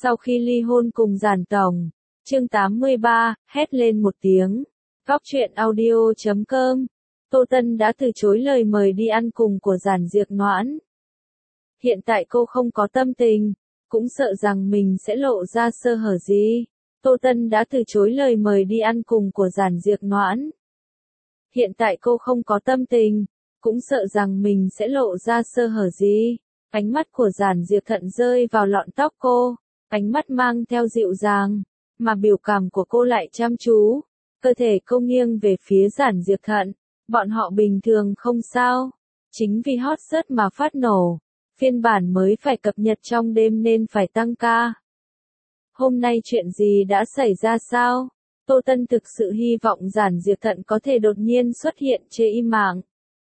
Sau khi ly hôn cùng Giản Tổng, chương 83, hét lên một tiếng. Góc truyện audio.com. Tô Tân đã từ chối lời mời đi ăn cùng của Giản Diệc Noãn. Hiện tại cô không có tâm tình, cũng sợ rằng mình sẽ lộ ra sơ hở gì. Tô Tân đã từ chối lời mời đi ăn cùng của Giản Diệc Noãn. Hiện tại cô không có tâm tình, cũng sợ rằng mình sẽ lộ ra sơ hở gì. Ánh mắt của Giản Diệc Thận rơi vào lọn tóc cô, ánh mắt mang theo dịu dàng, mà biểu cảm của cô lại chăm chú. Cơ thể cô nghiêng về phía Giản Diệc Thận, bọn họ bình thường không sao. Chính vì hot search mà phát nổ, phiên bản mới phải cập nhật trong đêm nên phải tăng ca. Hôm nay chuyện gì đã xảy ra sao? Tô Tân thực sự hy vọng Giản Diệc Thận có thể đột nhiên xuất hiện chê y mạng.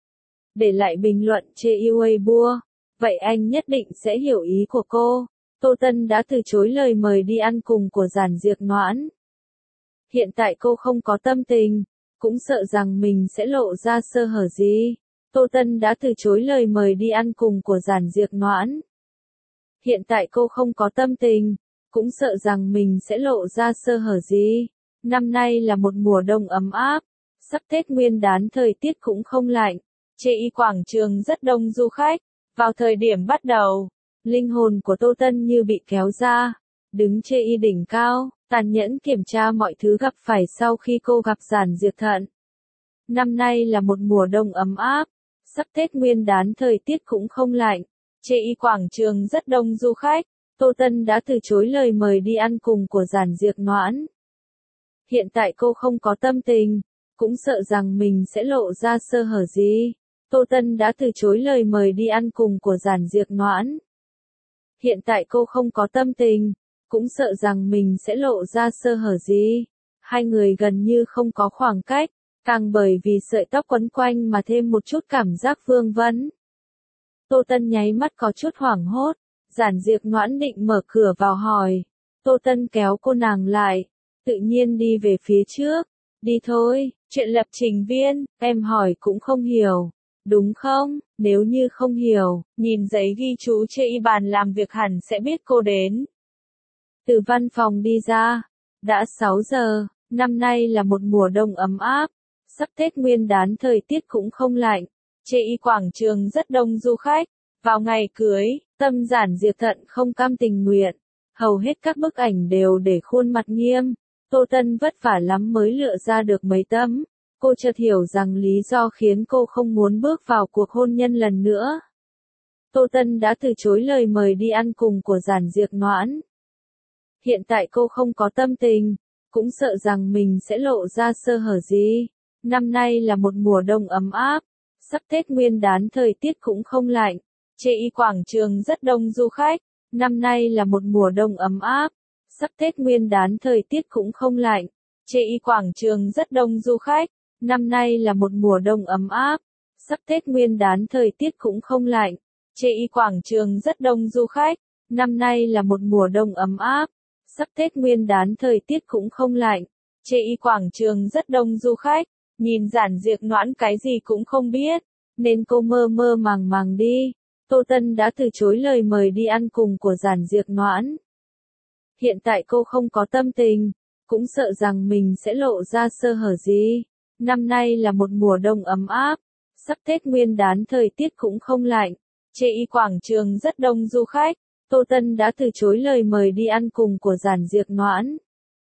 Để lại bình luận chê y Weibo, vậy anh nhất định sẽ hiểu ý của cô. Tô Tân đã từ chối lời mời đi ăn cùng của Giản Diệc Noãn. Hiện tại cô không có tâm tình, cũng sợ rằng mình sẽ lộ ra sơ hở gì. Tô Tân đã từ chối lời mời đi ăn cùng của Giản Diệc Noãn. Hiện tại cô không có tâm tình, cũng sợ rằng mình sẽ lộ ra sơ hở gì. Năm nay là một mùa đông ấm áp, sắp Tết Nguyên đán thời tiết cũng không lạnh. Chê y quảng trường rất đông du khách. Vào thời điểm bắt đầu, linh hồn của Tô Tân như bị kéo ra, đứng chê y đỉnh cao, tàn nhẫn kiểm tra mọi thứ gặp phải sau khi cô gặp Giản Diệc Thận. Năm nay là một mùa đông ấm áp, sắp Tết Nguyên đán thời tiết cũng không lạnh. Chê y quảng trường rất đông du khách. Tô Tân đã từ chối lời mời đi ăn cùng của Giản Diệc Noãn. Hiện tại cô không có tâm tình, cũng sợ rằng mình sẽ lộ ra sơ hở gì. Tô Tân đã từ chối lời mời đi ăn cùng của Giản Diệc Noãn. Hiện tại cô không có tâm tình, cũng sợ rằng mình sẽ lộ ra sơ hở gì. Hai người gần như không có khoảng cách, càng bởi vì sợi tóc quấn quanh mà thêm một chút cảm giác vương vấn. Tô Tân nháy mắt có chút hoảng hốt, Giản Diệc Noãn định mở cửa vào hỏi. Tô Tân kéo cô nàng lại, tự nhiên đi về phía trước. Đi thôi, chuyện lập trình viên, em hỏi cũng không hiểu. Đúng không? Nếu như không hiểu, nhìn giấy ghi chú trên bàn làm việc hẳn sẽ biết cô đến. Từ văn phòng đi ra, đã 6 giờ, năm nay là một mùa đông ấm áp, sắp Tết Nguyên đán thời tiết cũng không lạnh, chê y quảng trường rất đông du khách. Vào ngày cưới, tâm Giản Diệc Thận không cam tình nguyện, hầu hết các bức ảnh đều để khuôn mặt nghiêm. Tô Tân vất vả lắm mới lựa ra được mấy tấm. Cô chợt hiểu rằng lý do khiến cô không muốn bước vào cuộc hôn nhân lần nữa. Tô Tân đã từ chối lời mời đi ăn cùng của Giản Diệc Noãn. Hiện tại cô không có tâm tình, cũng sợ rằng mình sẽ lộ ra sơ hở gì. Năm nay là một mùa đông ấm áp, sắp Tết Nguyên đán thời tiết cũng không lạnh. Chê y quảng trường rất đông du khách. Năm nay là một mùa đông ấm áp, sắp Tết Nguyên đán thời tiết cũng không lạnh. Chê y quảng trường rất đông du khách. Năm nay là một mùa đông ấm áp, sắp Tết Nguyên đán thời tiết cũng không lạnh. Chê y quảng trường rất đông du khách. Năm nay là một mùa đông ấm áp, sắp Tết Nguyên đán thời tiết cũng không lạnh. Chê y quảng trường rất đông du khách. Nhìn Giản Diệc Noãn cái gì cũng không biết, nên cô mơ mơ màng màng đi. Tô Tân đã từ chối lời mời đi ăn cùng của Giản Diệc Noãn. Hiện tại cô không có tâm tình, cũng sợ rằng mình sẽ lộ ra sơ hở gì. Năm nay là một mùa đông ấm áp, sắp Tết Nguyên đán thời tiết cũng không lạnh. Chê y quảng trường rất đông du khách. Tô Tân đã từ chối lời mời đi ăn cùng của Giản Diệc Noãn.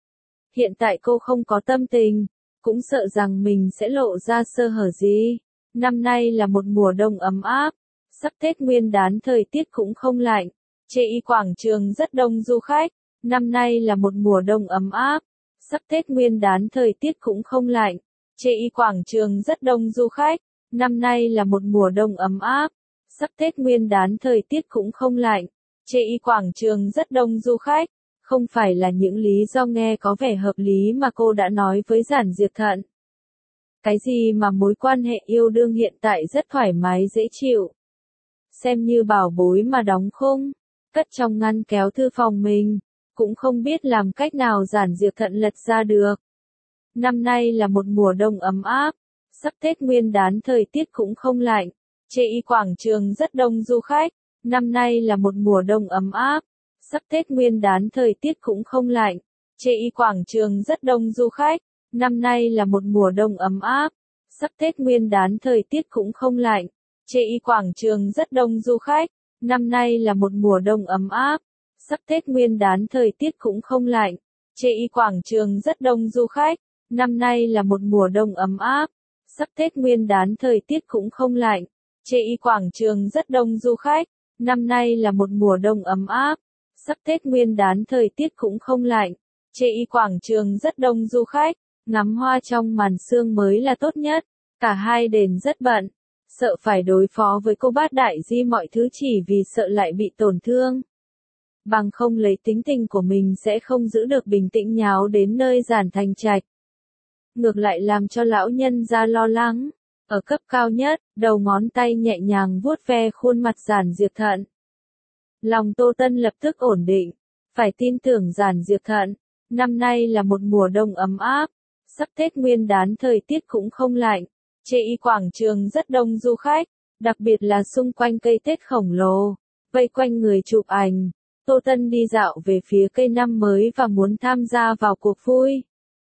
Hiện tại cô không có tâm tình, cũng sợ rằng mình sẽ lộ ra sơ hở gì. Năm nay là một mùa đông ấm áp, sắp Tết Nguyên đán thời tiết cũng không lạnh. Chê y quảng trường rất đông du khách. Năm nay là một mùa đông ấm áp, sắp Tết Nguyên đán thời tiết cũng không lạnh. Chê y quảng trường rất đông du khách. Năm nay là một mùa đông ấm áp, sắp Tết Nguyên đán thời tiết cũng không lạnh. Chê y quảng trường rất đông du khách. Không phải là những lý do nghe có vẻ hợp lý mà cô đã nói với Giản Diệc Thận. Cái gì mà mối quan hệ yêu đương hiện tại rất thoải mái dễ chịu. Xem như bảo bối mà đóng khung, cất trong ngăn kéo thư phòng mình, cũng không biết làm cách nào Giản Diệc Thận lật ra được. Năm nay là một mùa đông ấm áp, sắp Tết Nguyên đán thời tiết cũng không lạnh. Chê y quảng trường rất đông du khách. Năm nay là một mùa đông ấm áp, Sắp Tết Nguyên đán thời tiết cũng không lạnh. Chợ quảng trường rất đông du khách. Năm nay là một mùa đông ấm áp. Sắp Tết Nguyên đán thời tiết cũng không lạnh. Chợ quảng trường rất đông du khách. Năm nay là một mùa đông ấm áp. Sắp Tết Nguyên đán thời tiết cũng không lạnh. Chợ quảng trường rất đông du khách. Năm nay là một mùa đông ấm áp. Sắp Tết Nguyên đán thời tiết cũng không lạnh. Chợ quảng trường rất đông du khách. Năm nay là một mùa đông ấm áp. Sắp Tết Nguyên đán thời tiết cũng không lạnh. Chợ quảng trường rất đông du khách. Ngắm hoa trong màn sương mới là tốt nhất. Cả hai đền rất bận. Sợ phải đối phó với cô bát đại di mọi thứ chỉ vì sợ lại bị tổn thương. Bằng không lấy tính tình của mình sẽ không giữ được bình tĩnh nháo đến nơi Giản Thành Trạch. Ngược lại làm cho lão nhân ra lo lắng. Ở cấp cao nhất, đầu ngón tay nhẹ nhàng vuốt ve khuôn mặt Giản Diệp Thận. Lòng Tô Tân lập tức ổn định. Phải tin tưởng Giản Diệp Thận. Năm nay là một mùa đông ấm áp. Sắp Tết Nguyên đán thời tiết cũng không lạnh. Chợ quảng trường rất đông du khách. Đặc biệt là xung quanh cây Tết khổng lồ. Vây quanh người chụp ảnh. Tô Tân đi dạo về phía cây năm mới và muốn tham gia vào cuộc vui.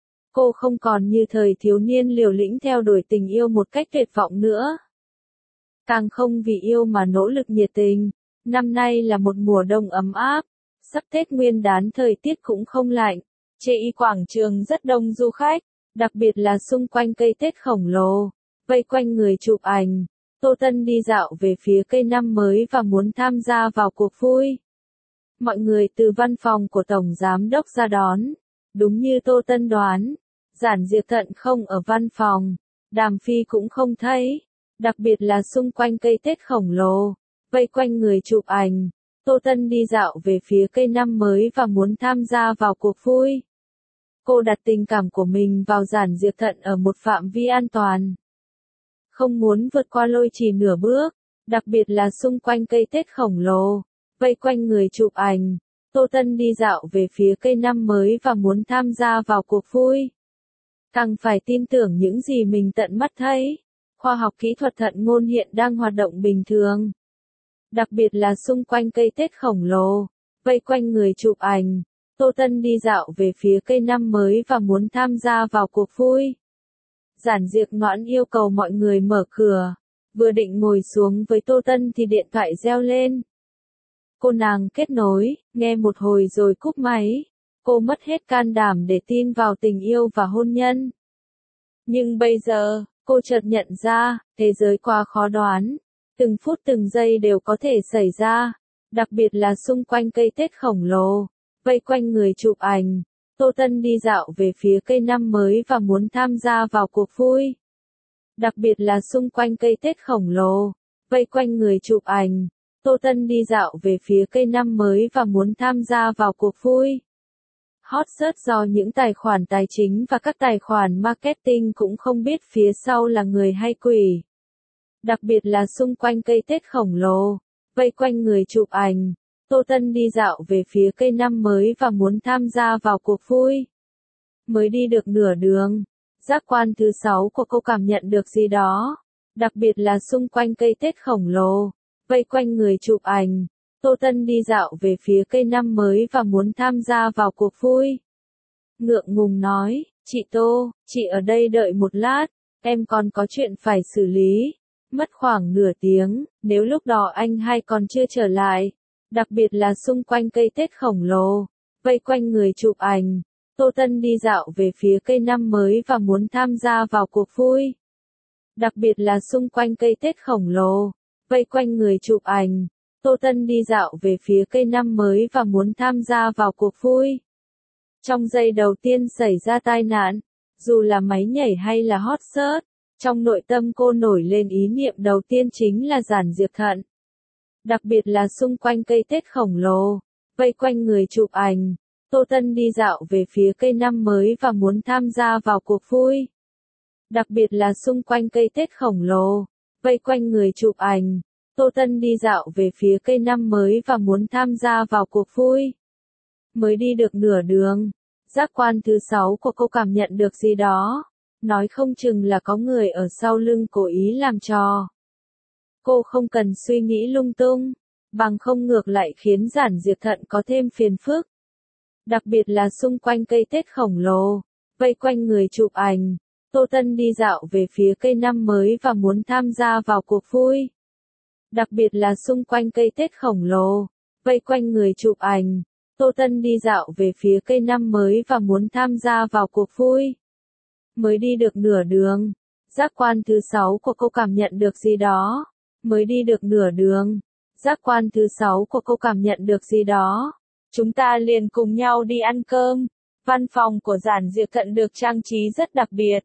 Cô không còn như thời thiếu niên liều lĩnh theo đuổi tình yêu một cách tuyệt vọng nữa. Càng không vì yêu mà nỗ lực nhiệt tình. Năm nay là một mùa đông ấm áp. Sắp Tết Nguyên đán thời tiết cũng không lạnh. Chợ quảng trường rất đông du khách. Đặc biệt là xung quanh cây Tết khổng lồ. Vây quanh người chụp ảnh. Tô Tân đi dạo về phía cây năm mới và muốn tham gia vào cuộc vui. Mọi người từ văn phòng của Tổng Giám đốc ra đón. Đúng như Tô Tân đoán. Giản Diệp Thận không ở văn phòng. Đàm Phi cũng không thấy. Đặc biệt là xung quanh cây Tết khổng lồ. Vây quanh người chụp ảnh. Tô Tân đi dạo về phía cây năm mới và muốn tham gia vào cuộc vui. Cô đặt tình cảm của mình vào Giản Diệp Thận ở một phạm vi an toàn. Không muốn vượt qua lôi trì nửa bước. Đặc biệt là xung quanh cây Tết khổng lồ. Vây quanh người chụp ảnh. Tô Tân đi dạo về phía cây năm mới và muốn tham gia vào cuộc vui. Càng phải tin tưởng những gì mình tận mắt thấy. Khoa học kỹ thuật thận ngôn hiện đang hoạt động bình thường. Đặc biệt là xung quanh cây Tết khổng lồ. Vây quanh người chụp ảnh. Tô Tân đi dạo về phía cây năm mới và muốn tham gia vào cuộc vui. Giản Diệp Noãn yêu cầu mọi người mở cửa. Vừa định ngồi xuống với Tô Tân thì điện thoại reo lên. Cô nàng kết nối, nghe một hồi rồi cúp máy. Cô mất hết can đảm để tin vào tình yêu và hôn nhân. Nhưng bây giờ, cô chợt nhận ra, thế giới quá khó đoán. Từng phút từng giây đều có thể xảy ra. Đặc biệt là xung quanh cây Tết khổng lồ. Vây quanh người chụp ảnh. Tô Tân đi dạo về phía cây năm mới và muốn tham gia vào cuộc vui. Đặc biệt là xung quanh cây Tết khổng lồ. Vây quanh người chụp ảnh. Tô Tân đi dạo về phía cây năm mới và muốn tham gia vào cuộc vui. Hot search do những tài khoản tài chính và các tài khoản marketing cũng không biết phía sau là người hay quỷ. Đặc biệt là xung quanh cây Tết khổng lồ. Vây quanh người chụp ảnh. Tô Tân đi dạo về phía cây năm mới và muốn tham gia vào cuộc vui. Mới đi được nửa đường. Giác quan thứ 6 của cô cảm nhận được gì đó. Đặc biệt là xung quanh cây Tết khổng lồ. Vây quanh người chụp ảnh. Tô Tân đi dạo về phía cây năm mới và muốn tham gia vào cuộc vui. Ngượng ngùng nói, chị Tô, chị ở đây đợi một lát, em còn có chuyện phải xử lý. Mất khoảng nửa tiếng, nếu lúc đó anh hai còn chưa trở lại. Đặc biệt là xung quanh cây Tết khổng lồ. Vây quanh người chụp ảnh. Tô Tân đi dạo về phía cây năm mới và muốn tham gia vào cuộc vui. Đặc biệt là xung quanh cây Tết khổng lồ. Vây quanh người chụp ảnh. Tô Tân đi dạo về phía cây năm mới và muốn tham gia vào cuộc vui. Trong giây đầu tiên xảy ra tai nạn, dù là máy nhảy hay là hot search, trong nội tâm cô nổi lên ý niệm đầu tiên chính là Giản Diệp Thận. Đặc biệt là xung quanh cây Tết khổng lồ, vây quanh người chụp ảnh. Tô Tân đi dạo về phía cây năm mới và muốn tham gia vào cuộc vui. Đặc biệt là xung quanh cây Tết khổng lồ, vây quanh người chụp ảnh. Tô Tân đi dạo về phía cây năm mới và muốn tham gia vào cuộc vui. Mới đi được nửa đường, giác quan thứ 6 của cô cảm nhận được gì đó. Nói không chừng là có người ở sau lưng cố ý làm trò. Cô không cần suy nghĩ lung tung. bằng không ngược lại khiến Giản Diệp Thận có thêm phiền phức. Đặc biệt là xung quanh cây Tết khổng lồ, vây quanh người chụp ảnh, Tô Tân đi dạo về phía cây năm mới và muốn tham gia vào cuộc vui. Đặc biệt là xung quanh cây Tết khổng lồ, vây quanh người chụp ảnh, Tô Tân đi dạo về phía cây năm mới và muốn tham gia vào cuộc vui. Mới đi được nửa đường, giác quan thứ 6 của cô cảm nhận được gì đó. Mới đi được nửa đường, giác quan thứ 6 của cô cảm nhận được gì đó. Chúng ta liền cùng nhau đi ăn cơm. Văn phòng của Giản Diệp Thận được trang trí rất đặc biệt.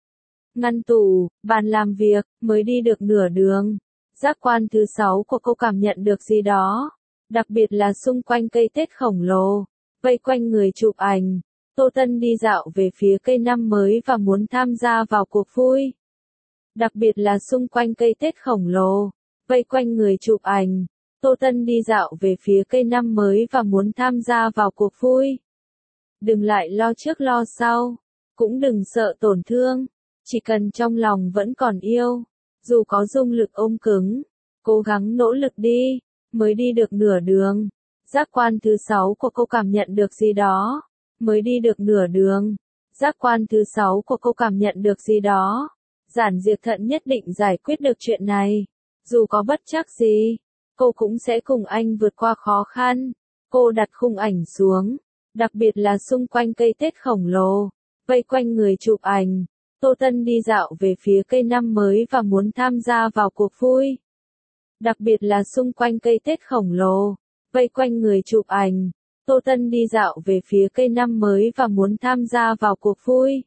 Ngăn tủ, bàn làm việc, mới đi được nửa đường. Giác quan thứ 6 của cô cảm nhận được gì đó. Đặc biệt là xung quanh cây Tết khổng lồ, vây quanh người chụp ảnh, Tô Tân đi dạo về phía cây năm mới và muốn tham gia vào cuộc vui. Đặc biệt là xung quanh cây Tết khổng lồ, vây quanh người chụp ảnh, Tô Tân đi dạo về phía cây năm mới và muốn tham gia vào cuộc vui. Đừng lại lo trước lo sau, cũng đừng sợ tổn thương, chỉ cần trong lòng vẫn còn yêu, dù có dung lực ôm cứng, cố gắng nỗ lực đi. Mới đi được nửa đường, giác quan thứ 6 của cô cảm nhận được gì đó. Mới đi được nửa đường, giác quan thứ 6 của cô cảm nhận được gì đó. Giản Diệp Thận nhất định giải quyết được chuyện này. Dù có bất trắc gì, cô cũng sẽ cùng anh vượt qua khó khăn. Cô đặt khung ảnh xuống, đặc biệt là xung quanh cây Tết khổng lồ, vây quanh người chụp ảnh. Tô Tân đi dạo về phía cây năm mới và muốn tham gia vào cuộc vui. Đặc biệt là xung quanh cây Tết khổng lồ, vây quanh người chụp ảnh, Tô Tân đi dạo về phía cây năm mới và muốn tham gia vào cuộc vui.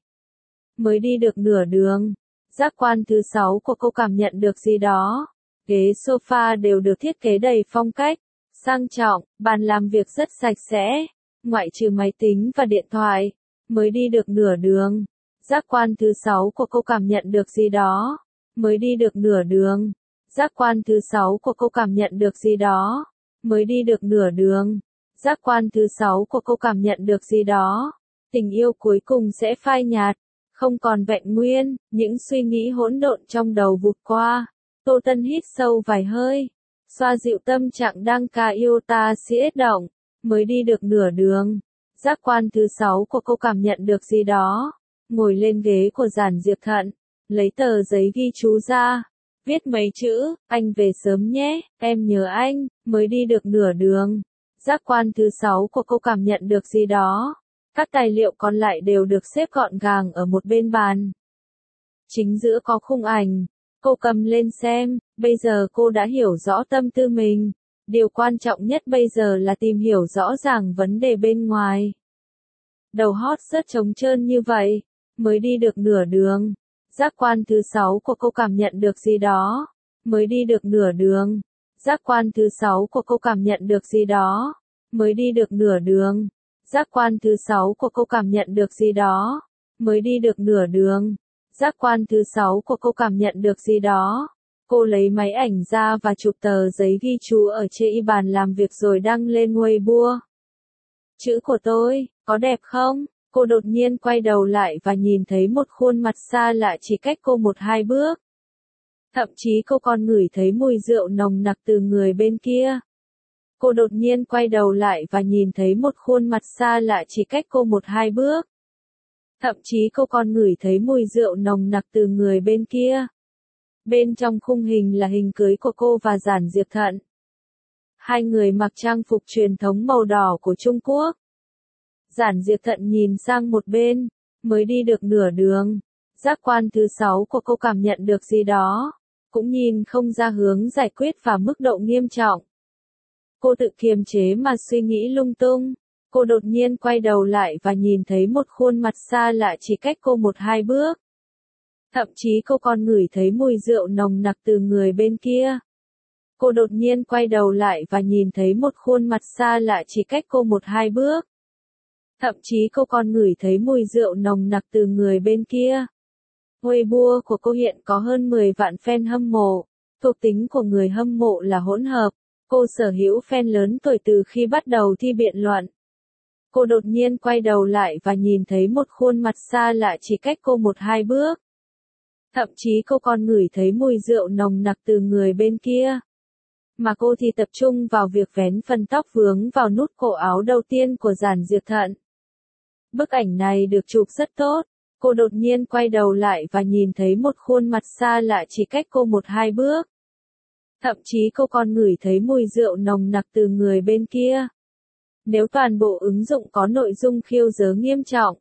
Mới đi được nửa đường, giác quan thứ 6 của cô cảm nhận được gì đó. Ghế sofa đều được thiết kế đầy phong cách, sang trọng, bàn làm việc rất sạch sẽ, ngoại trừ máy tính và điện thoại. Mới đi được nửa đường, giác quan thứ 6 của cô cảm nhận được gì đó. Mới đi được nửa đường. Giác quan thứ 6 của cô cảm nhận được gì đó. Mới đi được nửa đường. Giác quan thứ 6 của cô cảm nhận được gì đó. Tình yêu cuối cùng sẽ phai nhạt, không còn vẹn nguyên, những suy nghĩ hỗn độn trong đầu vụt qua. Tô Tân hít sâu vài hơi, xoa dịu tâm trạng đang ca yêu ta siết động. Mới đi được nửa đường. Giác quan thứ 6 của cô cảm nhận được gì đó. Ngồi lên ghế của Giản Diệp Thận, lấy tờ giấy ghi chú ra. Viết mấy chữ, anh về sớm nhé, em nhớ anh. Mới đi được nửa đường. Giác quan thứ 6 của cô cảm nhận được gì đó. Các tài liệu còn lại đều được xếp gọn gàng ở một bên bàn. Chính giữa có khung ảnh. Cô cầm lên xem, bây giờ cô đã hiểu rõ tâm tư mình. Điều quan trọng nhất bây giờ là tìm hiểu rõ ràng vấn đề bên ngoài. Đầu hót rất trống trơn như vậy. Mới đi được nửa đường. Giác quan thứ 6 của cô cảm nhận được gì đó. Mới đi được nửa đường. Giác quan thứ 6 của cô cảm nhận được gì đó. Mới đi được nửa đường. Giác quan thứ 6 của cô cảm nhận được gì đó. Mới đi được nửa đường. Giác quan thứ 6 của cô cảm nhận được gì đó. Cô lấy máy ảnh ra và chụp tờ giấy ghi chú ở trên bàn làm việc rồi đăng lên Weibo. Chữ của tôi, có đẹp không? Cô đột nhiên quay đầu lại và nhìn thấy một khuôn mặt xa lạ chỉ cách cô 1-2 bước. Thậm chí cô còn ngửi thấy mùi rượu nồng nặc từ người bên kia. Cô đột nhiên quay đầu lại và nhìn thấy một khuôn mặt xa lạ chỉ cách cô 1-2 bước. Thậm chí cô còn ngửi thấy mùi rượu nồng nặc từ người bên kia. Bên trong khung hình là hình cưới của cô và Giản Diệp Thận. Hai người mặc trang phục truyền thống màu đỏ của Trung Quốc. Giản Diệp Thận nhìn sang một bên, mới đi được nửa đường. Giác quan thứ 6 của cô cảm nhận được gì đó, cũng nhìn không ra hướng giải quyết và mức độ nghiêm trọng. Cô tự kiềm chế mà suy nghĩ lung tung. Cô đột nhiên quay đầu lại và nhìn thấy một khuôn mặt xa lạ chỉ cách cô 1-2 bước. Thậm chí cô còn ngửi thấy mùi rượu nồng nặc từ người bên kia. Cô đột nhiên quay đầu lại và nhìn thấy một khuôn mặt xa lạ chỉ cách cô 1-2 bước. Thậm chí cô còn ngửi thấy mùi rượu nồng nặc từ người bên kia. Weibo của cô hiện có hơn 10 vạn fan hâm mộ. Thuộc tính của người hâm mộ là hỗn hợp. Cô sở hữu fan lớn tuổi từ khi bắt đầu thi biện luận. Cô đột nhiên quay đầu lại và nhìn thấy một khuôn mặt xa lạ chỉ cách cô 1-2 bước. Thậm chí cô còn ngửi thấy mùi rượu nồng nặc từ người bên kia. mà cô thì tập trung vào việc vén phần tóc vướng vào nút cổ áo đầu tiên của Giản Diệp Thận. Bức ảnh này được chụp rất tốt, cô đột nhiên quay đầu lại và nhìn thấy một khuôn mặt xa lạ chỉ cách cô 1-2 bước. Thậm chí cô còn ngửi thấy mùi rượu nồng nặc từ người bên kia. Nếu toàn bộ ứng dụng có nội dung khiêu dớ nghiêm trọng,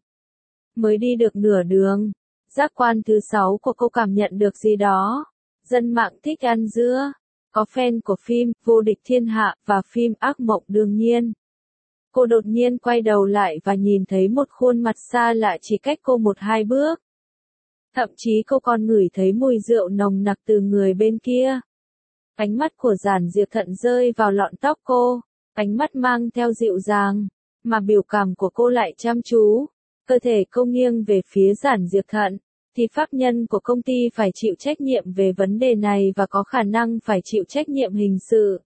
mới đi được nửa đường, giác quan thứ 6 của cô cảm nhận được gì đó. Dân mạng thích ăn dưa, có fan của phim Vô địch thiên hạ và phim Ác mộng đương nhiên. Cô đột nhiên quay đầu lại và nhìn thấy một khuôn mặt xa lạ chỉ cách cô 1-2 bước. Thậm chí cô còn ngửi thấy mùi rượu nồng nặc từ người bên kia. Ánh mắt của Giản Diệp Thận rơi vào lọn tóc cô, ánh mắt mang theo dịu dàng, mà biểu cảm của cô lại chăm chú. Cơ thể cô nghiêng về phía Giản Diệp Thận, thì pháp nhân của công ty phải chịu trách nhiệm về vấn đề này và có khả năng phải chịu trách nhiệm hình sự.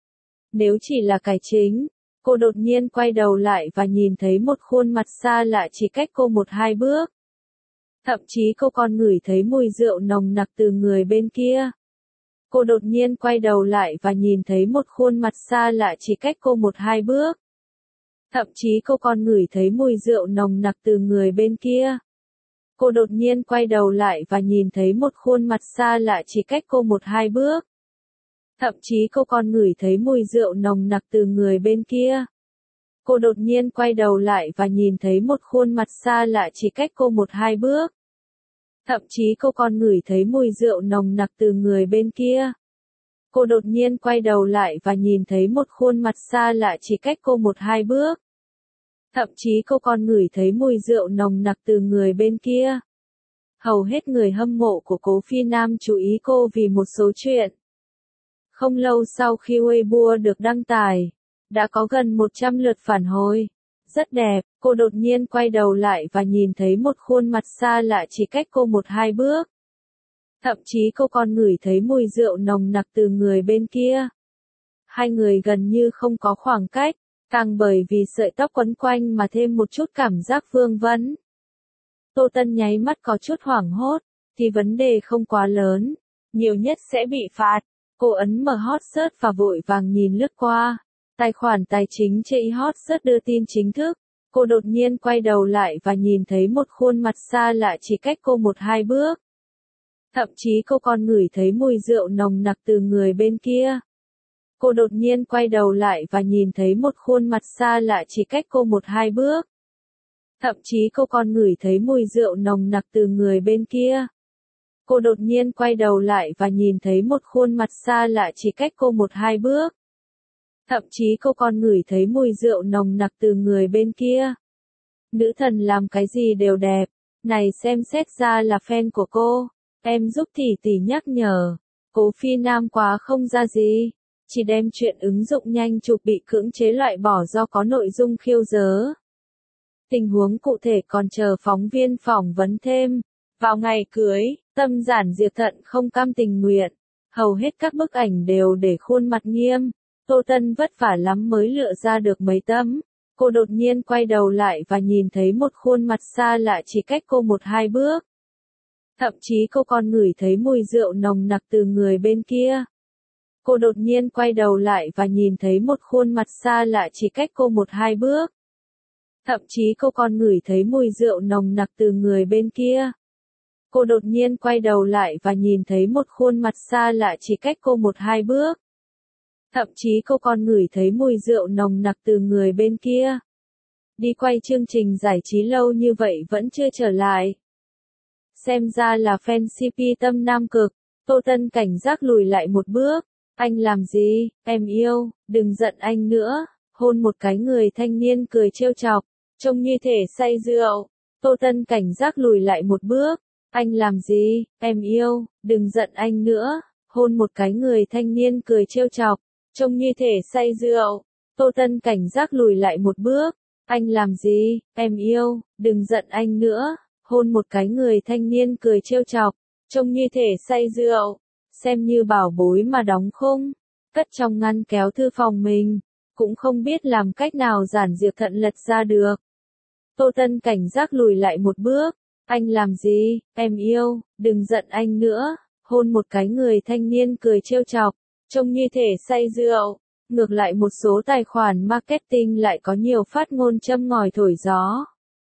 Nếu chỉ là cải chính, cô đột nhiên quay đầu lại và nhìn thấy một khuôn mặt xa lạ chỉ cách cô 1-2 bước. Thậm chí cô còn ngửi thấy mùi rượu nồng nặc từ người bên kia. Cô đột nhiên quay đầu lại và nhìn thấy một khuôn mặt xa lạ chỉ cách cô 1-2 bước. Thậm chí cô còn ngửi thấy mùi rượu nồng nặc từ người bên kia. Cô đột nhiên quay đầu lại và nhìn thấy một khuôn mặt xa lạ chỉ cách cô 1-2 bước. Thậm chí cô còn ngửi thấy mùi rượu nồng nặc từ người bên kia. Cô đột nhiên quay đầu lại và nhìn thấy một khuôn mặt xa lạ chỉ cách cô 1-2 bước. Thậm chí cô còn ngửi thấy mùi rượu nồng nặc từ người bên kia. Cô đột nhiên quay đầu lại và nhìn thấy một khuôn mặt xa lạ chỉ cách cô 1-2 bước. Thậm chí cô còn ngửi thấy mùi rượu nồng nặc từ người bên kia. Hầu hết người hâm mộ của Cố Phi Nam chú ý cô vì một số chuyện. Không lâu sau khi Weibo được đăng tải, đã có gần 100 lượt phản hồi. Rất đẹp, cô đột nhiên quay đầu lại và nhìn thấy một khuôn mặt xa lạ chỉ cách cô 1-2 bước. Thậm chí cô còn ngửi thấy mùi rượu nồng nặc từ người bên kia. Hai người gần như không có khoảng cách, càng bởi vì sợi tóc quấn quanh mà thêm một chút cảm giác vương vấn. Tô Tân nháy mắt có chút hoảng hốt, thì vấn đề không quá lớn, nhiều nhất sẽ bị phạt. Cô ấn mở hot search và vội vàng nhìn lướt qua. Tài khoản tài chính trên hot search đưa tin chính thức. Cô đột nhiên quay đầu lại và nhìn thấy một khuôn mặt xa lạ chỉ cách cô 1-2 bước. Thậm chí cô còn ngửi thấy mùi rượu nồng nặc từ người bên kia. Cô đột nhiên quay đầu lại và nhìn thấy một khuôn mặt xa lạ chỉ cách cô 1-2 bước. Thậm chí cô còn ngửi thấy mùi rượu nồng nặc từ người bên kia. Cô đột nhiên quay đầu lại và nhìn thấy một khuôn mặt xa lạ chỉ cách cô 1-2 bước. Thậm chí cô còn ngửi thấy mùi rượu nồng nặc từ người bên kia. Nữ thần làm cái gì đều đẹp. Này xem xét ra là fan của cô. Em giúp tỷ tỷ nhắc nhở. Cố Phi Nam quá không ra gì. Chỉ đem chuyện ứng dụng nhanh chụp bị cưỡng chế loại bỏ do có nội dung khiêu dớ. Tình huống cụ thể còn chờ phóng viên phỏng vấn thêm. Vào ngày cưới, Tâm Giản Diệp Thận không cam tình nguyện. Hầu hết các bức ảnh đều để khuôn mặt nghiêm. Tô Tân vất vả lắm mới lựa ra được mấy tấm. Cô đột nhiên quay đầu lại và nhìn thấy một khuôn mặt xa lạ chỉ cách cô 1-2 bước. Thậm chí cô còn ngửi thấy mùi rượu nồng nặc từ người bên kia. Cô đột nhiên quay đầu lại và nhìn thấy một khuôn mặt xa lạ chỉ cách cô 1-2 bước. Thậm chí cô còn ngửi thấy mùi rượu nồng nặc từ người bên kia. Cô đột nhiên quay đầu lại và nhìn thấy một khuôn mặt xa lạ chỉ cách cô 1-2 bước. Thậm chí cô còn ngửi thấy mùi rượu nồng nặc từ người bên kia. Đi quay chương trình giải trí lâu như vậy vẫn chưa trở lại. Xem ra là fan CP Tâm Nam Cực. Tô Tân cảnh giác lùi lại một bước. Anh làm gì, em yêu, đừng giận anh nữa. Hôn một cái người thanh niên cười trêu chọc, trông như thể say rượu. Tô Tân cảnh giác lùi lại một bước. Anh làm gì, em yêu, đừng giận anh nữa. Hôn một cái người thanh niên cười trêu chọc, trông như thể say rượu. Tô Tân cảnh giác lùi lại một bước. Anh làm gì, em yêu, đừng giận anh nữa. Hôn một cái người thanh niên cười trêu chọc, trông như thể say rượu. Xem như bảo bối mà đóng khung, cất trong ngăn kéo thư phòng mình. Cũng không biết làm cách nào Giản Diệp Thận lật ra được. Tô Tân cảnh giác lùi lại một bước. Anh làm gì, em yêu, đừng giận anh nữa. Hôn một cái người thanh niên cười trêu chọc, trông như thể say rượu. Ngược lại một số tài khoản marketing lại có nhiều phát ngôn châm ngòi thổi gió.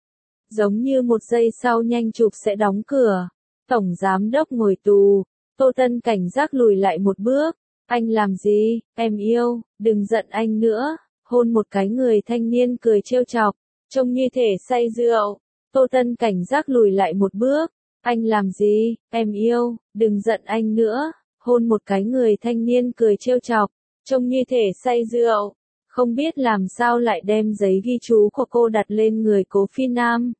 Giống như một giây sau nhanh chụp sẽ đóng cửa. Tổng giám đốc ngồi tù. Tô Tân cảnh giác lùi lại một bước. Anh làm gì, em yêu, đừng giận anh nữa. Hôn một cái người thanh niên cười trêu chọc. Trông như thể say rượu. Tô Tân cảnh giác lùi lại một bước. Anh làm gì, em yêu, đừng giận anh nữa. Hôn một cái người thanh niên cười trêu chọc. Trông như thể say rượu. Không biết làm sao lại đem giấy ghi chú của cô đặt lên người Cố Phi Nam.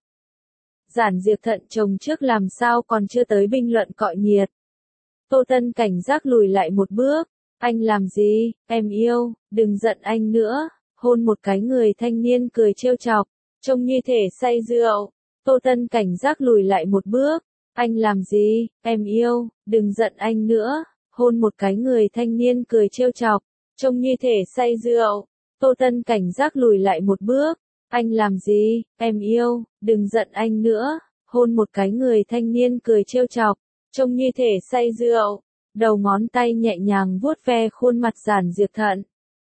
Giản Diệp thận chồng trước làm sao còn chưa tới bình luận cọ nhiệt. Tô Tân cảnh giác lùi lại một bước. Anh làm gì, em yêu, đừng giận anh nữa. Hôn một cái người thanh niên cười trêu chọc. Trông như thể say rượu. Tô Tân cảnh giác lùi lại một bước. Anh làm gì, em yêu, đừng giận anh nữa. Hôn một cái người thanh niên cười trêu chọc. Trông như thể say rượu. Tô Tân cảnh giác lùi lại một bước. Anh làm gì, em yêu, đừng giận anh nữa. Hôn một cái người thanh niên cười trêu chọc. Trông như thể say rượu. Đầu ngón tay nhẹ nhàng vuốt ve khuôn mặt Giản Diệp Thận.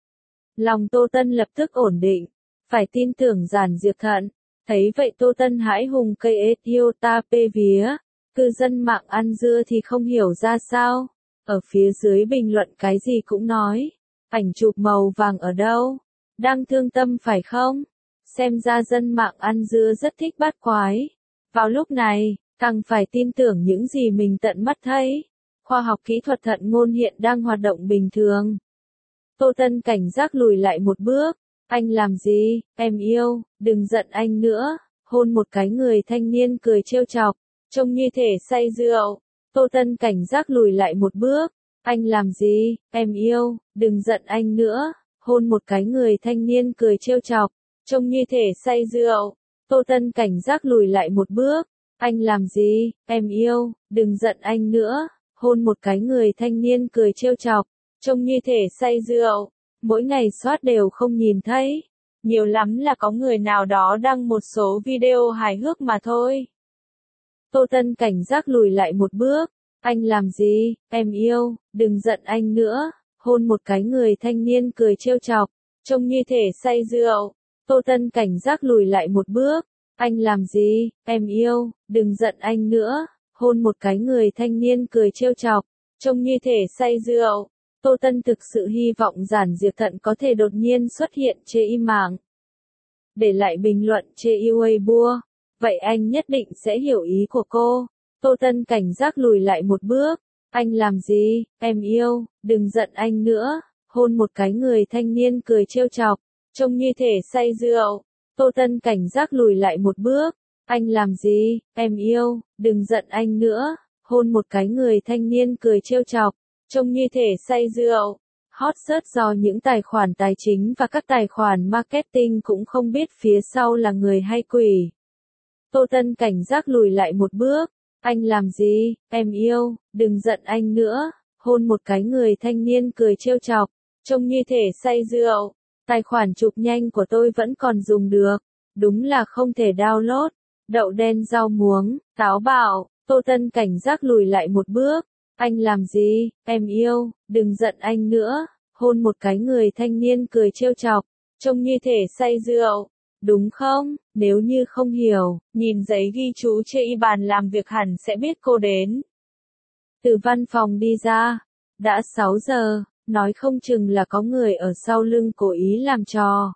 Lòng Tô Tân lập tức ổn định. Phải tin tưởng Giản Diệp Thận. Thấy vậy Tô Tân hãi hùng cây ết yêu ta pê vía. Cư dân mạng ăn dưa thì không hiểu ra sao. Ở phía dưới bình luận cái gì cũng nói. Ảnh chụp màu vàng ở đâu? Đang thương tâm phải không? Xem ra dân mạng ăn dưa rất thích bắt quái. Vào lúc này, càng phải tin tưởng những gì mình tận mắt thấy. Khoa học kỹ thuật thận ngôn hiện đang hoạt động bình thường. Tô Tân cảnh giác lùi lại một bước. Anh làm gì, em yêu, đừng giận anh nữa. Hôn một cái người thanh niên cười trêu chọc. Trông như thể say rượu. Tô Tân cảnh giác lùi lại một bước. Anh làm gì, em yêu, đừng giận anh nữa. Hôn một cái người thanh niên cười trêu chọc. Trông như thể say rượu. Tô Tân cảnh giác lùi lại một bước. Anh làm gì, em yêu, đừng giận anh nữa. Hôn một cái người thanh niên cười trêu chọc. Trông như thể say rượu. Mỗi ngày soát đều không nhìn thấy. Nhiều lắm là có người nào đó đăng một số video hài hước mà thôi. Tô Tân cảnh giác lùi lại một bước. Anh làm gì, em yêu, đừng giận anh nữa. Hôn một cái người thanh niên cười trêu chọc. Trông như thể say rượu. Tô Tân cảnh giác lùi lại một bước. Anh làm gì, em yêu, đừng giận anh nữa. Hôn một cái người thanh niên cười trêu chọc. Trông như thể say rượu. Tô Tân thực sự hy vọng Giản Diệp Thận có thể đột nhiên xuất hiện chê im mạng. Để lại bình luận chê yêu Weibo. Vậy anh nhất định sẽ hiểu ý của cô. Tô Tân cảnh giác lùi lại một bước. Anh làm gì, em yêu, đừng giận anh nữa. Hôn một cái người thanh niên cười trêu chọc. Trông như thể say rượu. Tô Tân cảnh giác lùi lại một bước. Anh làm gì, em yêu, đừng giận anh nữa. Hôn một cái người thanh niên cười trêu chọc. Trông như thể say rượu. Hot search do những tài khoản tài chính và các tài khoản marketing cũng không biết phía sau là người hay quỷ. Tô Tân cảnh giác lùi lại một bước. Anh làm gì, em yêu, đừng giận anh nữa. Hôn một cái người thanh niên cười trêu chọc. Trông như thể say rượu. Tài khoản chụp nhanh của tôi vẫn còn dùng được. Đúng là không thể download. Đậu đen rau muống, táo bạo. Tô Tân cảnh giác lùi lại một bước. Anh làm gì, em yêu, đừng giận anh nữa. Hôn một cái người thanh niên cười trêu chọc. Trông như thể say rượu. Đúng không? Nếu như không hiểu, nhìn giấy ghi chú trên bàn làm việc hẳn sẽ biết cô đến. Từ văn phòng đi ra. Đã 6 giờ, nói không chừng là có người ở sau lưng cố ý làm trò.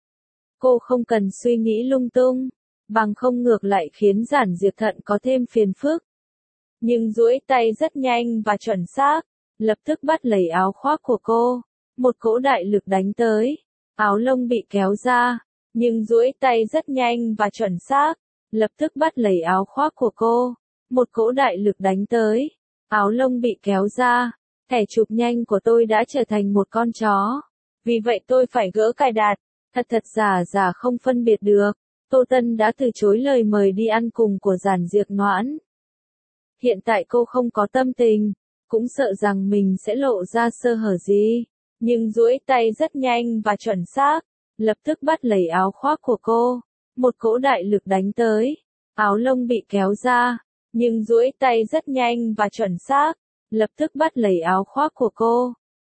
Cô không cần suy nghĩ lung tung, bằng không ngược lại khiến Giản Diệp Thận có thêm phiền phức. Nhưng duỗi tay rất nhanh và chuẩn xác, lập tức bắt lấy áo khoác của cô. Một cỗ đại lực đánh tới, áo lông bị kéo ra. Nhưng duỗi tay rất nhanh và chuẩn xác, lập tức bắt lấy áo khoác của cô. Một cỗ đại lực đánh tới, áo lông bị kéo ra. Thẻ chụp nhanh của tôi đã trở thành một con chó. Vì vậy tôi phải gỡ cài đặt. Thật giả không phân biệt được. Tô Tân đã từ chối lời mời đi ăn cùng của Giản Diệp Noãn. Hiện tại cô không có tâm tình, cũng sợ rằng mình sẽ lộ ra sơ hở gì. Nhưng duỗi tay rất nhanh và chuẩn xác, lập tức bắt lấy áo khoác của cô. Một cỗ đại lực đánh tới, áo lông bị kéo ra. Nhưng duỗi tay rất nhanh và chuẩn xác, lập tức bắt lấy áo khoác của cô.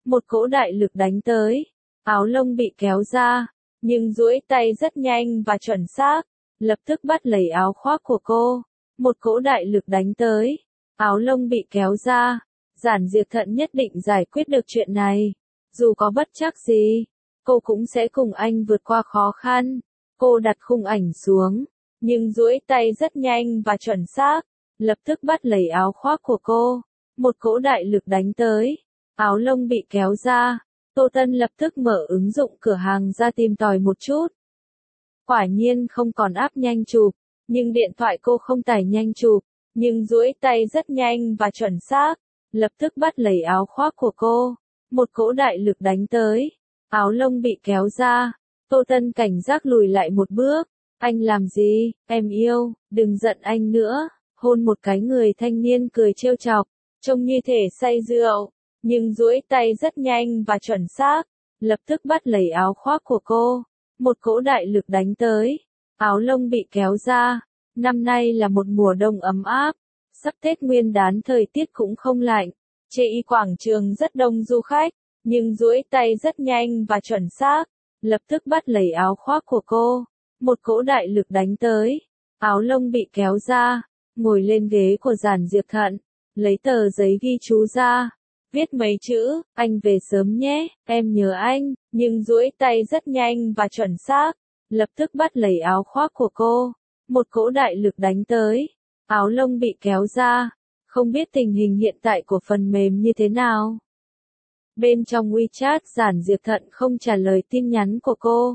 một cỗ đại lực đánh tới. Áo lông bị kéo ra, nhưng duỗi tay rất nhanh và chuẩn xác, lập tức bắt lấy áo khoác của cô. Một cỗ đại lực đánh tới. Áo lông bị kéo ra. Giản Diệp Thận nhất định giải quyết được chuyện này. Dù có bất trắc gì, cô cũng sẽ cùng anh vượt qua khó khăn. Cô đặt khung ảnh xuống, nhưng duỗi tay rất nhanh và chuẩn xác, lập tức bắt lấy áo khoác của cô. Một cỗ đại lực đánh tới. Áo lông bị kéo ra. Tô Tân lập tức mở ứng dụng cửa hàng ra tìm tòi một chút. Quả nhiên không còn app nhanh chụp, nhưng điện thoại cô không tải nhanh chụp, nhưng duỗi tay rất nhanh và chuẩn xác, lập tức bắt lấy áo khoác của cô. Một cỗ đại lực đánh tới. Áo lông bị kéo ra. Tô Tân cảnh giác lùi lại một bước. Anh làm gì, em yêu, đừng giận anh nữa. Hôn một cái, người thanh niên cười trêu chọc, trông như thể say rượu, nhưng duỗi tay rất nhanh và chuẩn xác, lập tức bắt lấy áo khoác của cô. Một cỗ đại lực đánh tới. Áo lông bị kéo ra. Năm nay là một mùa đông ấm áp. Sắp Tết Nguyên đán thời tiết cũng không lạnh. Trên quảng trường rất đông du khách, nhưng duỗi tay rất nhanh và chuẩn xác, lập tức bắt lấy áo khoác của cô. Một cỗ đại lực đánh tới. Áo lông bị kéo ra. Ngồi lên ghế của Giản Diệp Thận, lấy tờ giấy ghi chú ra, viết mấy chữ, anh về sớm nhé, em nhớ anh, nhưng duỗi tay rất nhanh và chuẩn xác, lập tức bắt lấy áo khoác của cô. Một cỗ đại lực đánh tới. Áo lông bị kéo ra. Không biết tình hình hiện tại của phần mềm như thế nào. Bên trong WeChat, Giản Diệp Thận không trả lời tin nhắn của cô.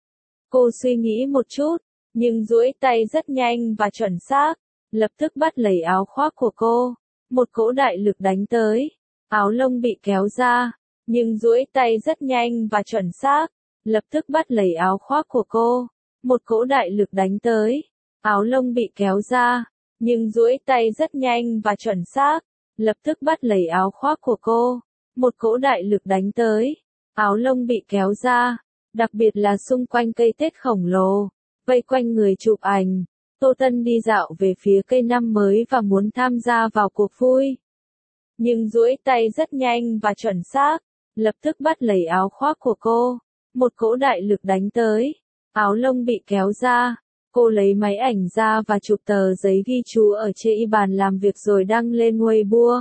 Cô suy nghĩ một chút, nhưng duỗi tay rất nhanh và chuẩn xác, lập tức bắt lấy áo khoác của cô. Một cỗ đại lực đánh tới. Áo lông bị kéo ra, nhưng duỗi tay rất nhanh và chuẩn xác, lập tức bắt lấy áo khoác của cô. Một cỗ đại lực đánh tới. Áo lông bị kéo ra, nhưng duỗi tay rất nhanh và chuẩn xác, lập tức bắt lấy áo khoác của cô. Một cỗ đại lực đánh tới. Áo lông bị kéo ra, đặc biệt là xung quanh cây Tết khổng lồ, vây quanh người chụp ảnh. Tô Tân đi dạo về phía cây năm mới và muốn tham gia vào cuộc vui. Nhưng duỗi tay rất nhanh và chuẩn xác, lập tức bắt lấy áo khoác của cô. Một cỗ đại lực đánh tới. Áo lông bị kéo ra. Cô lấy máy ảnh ra và chụp tờ giấy ghi chú ở trên bàn làm việc rồi đăng lên Weibo.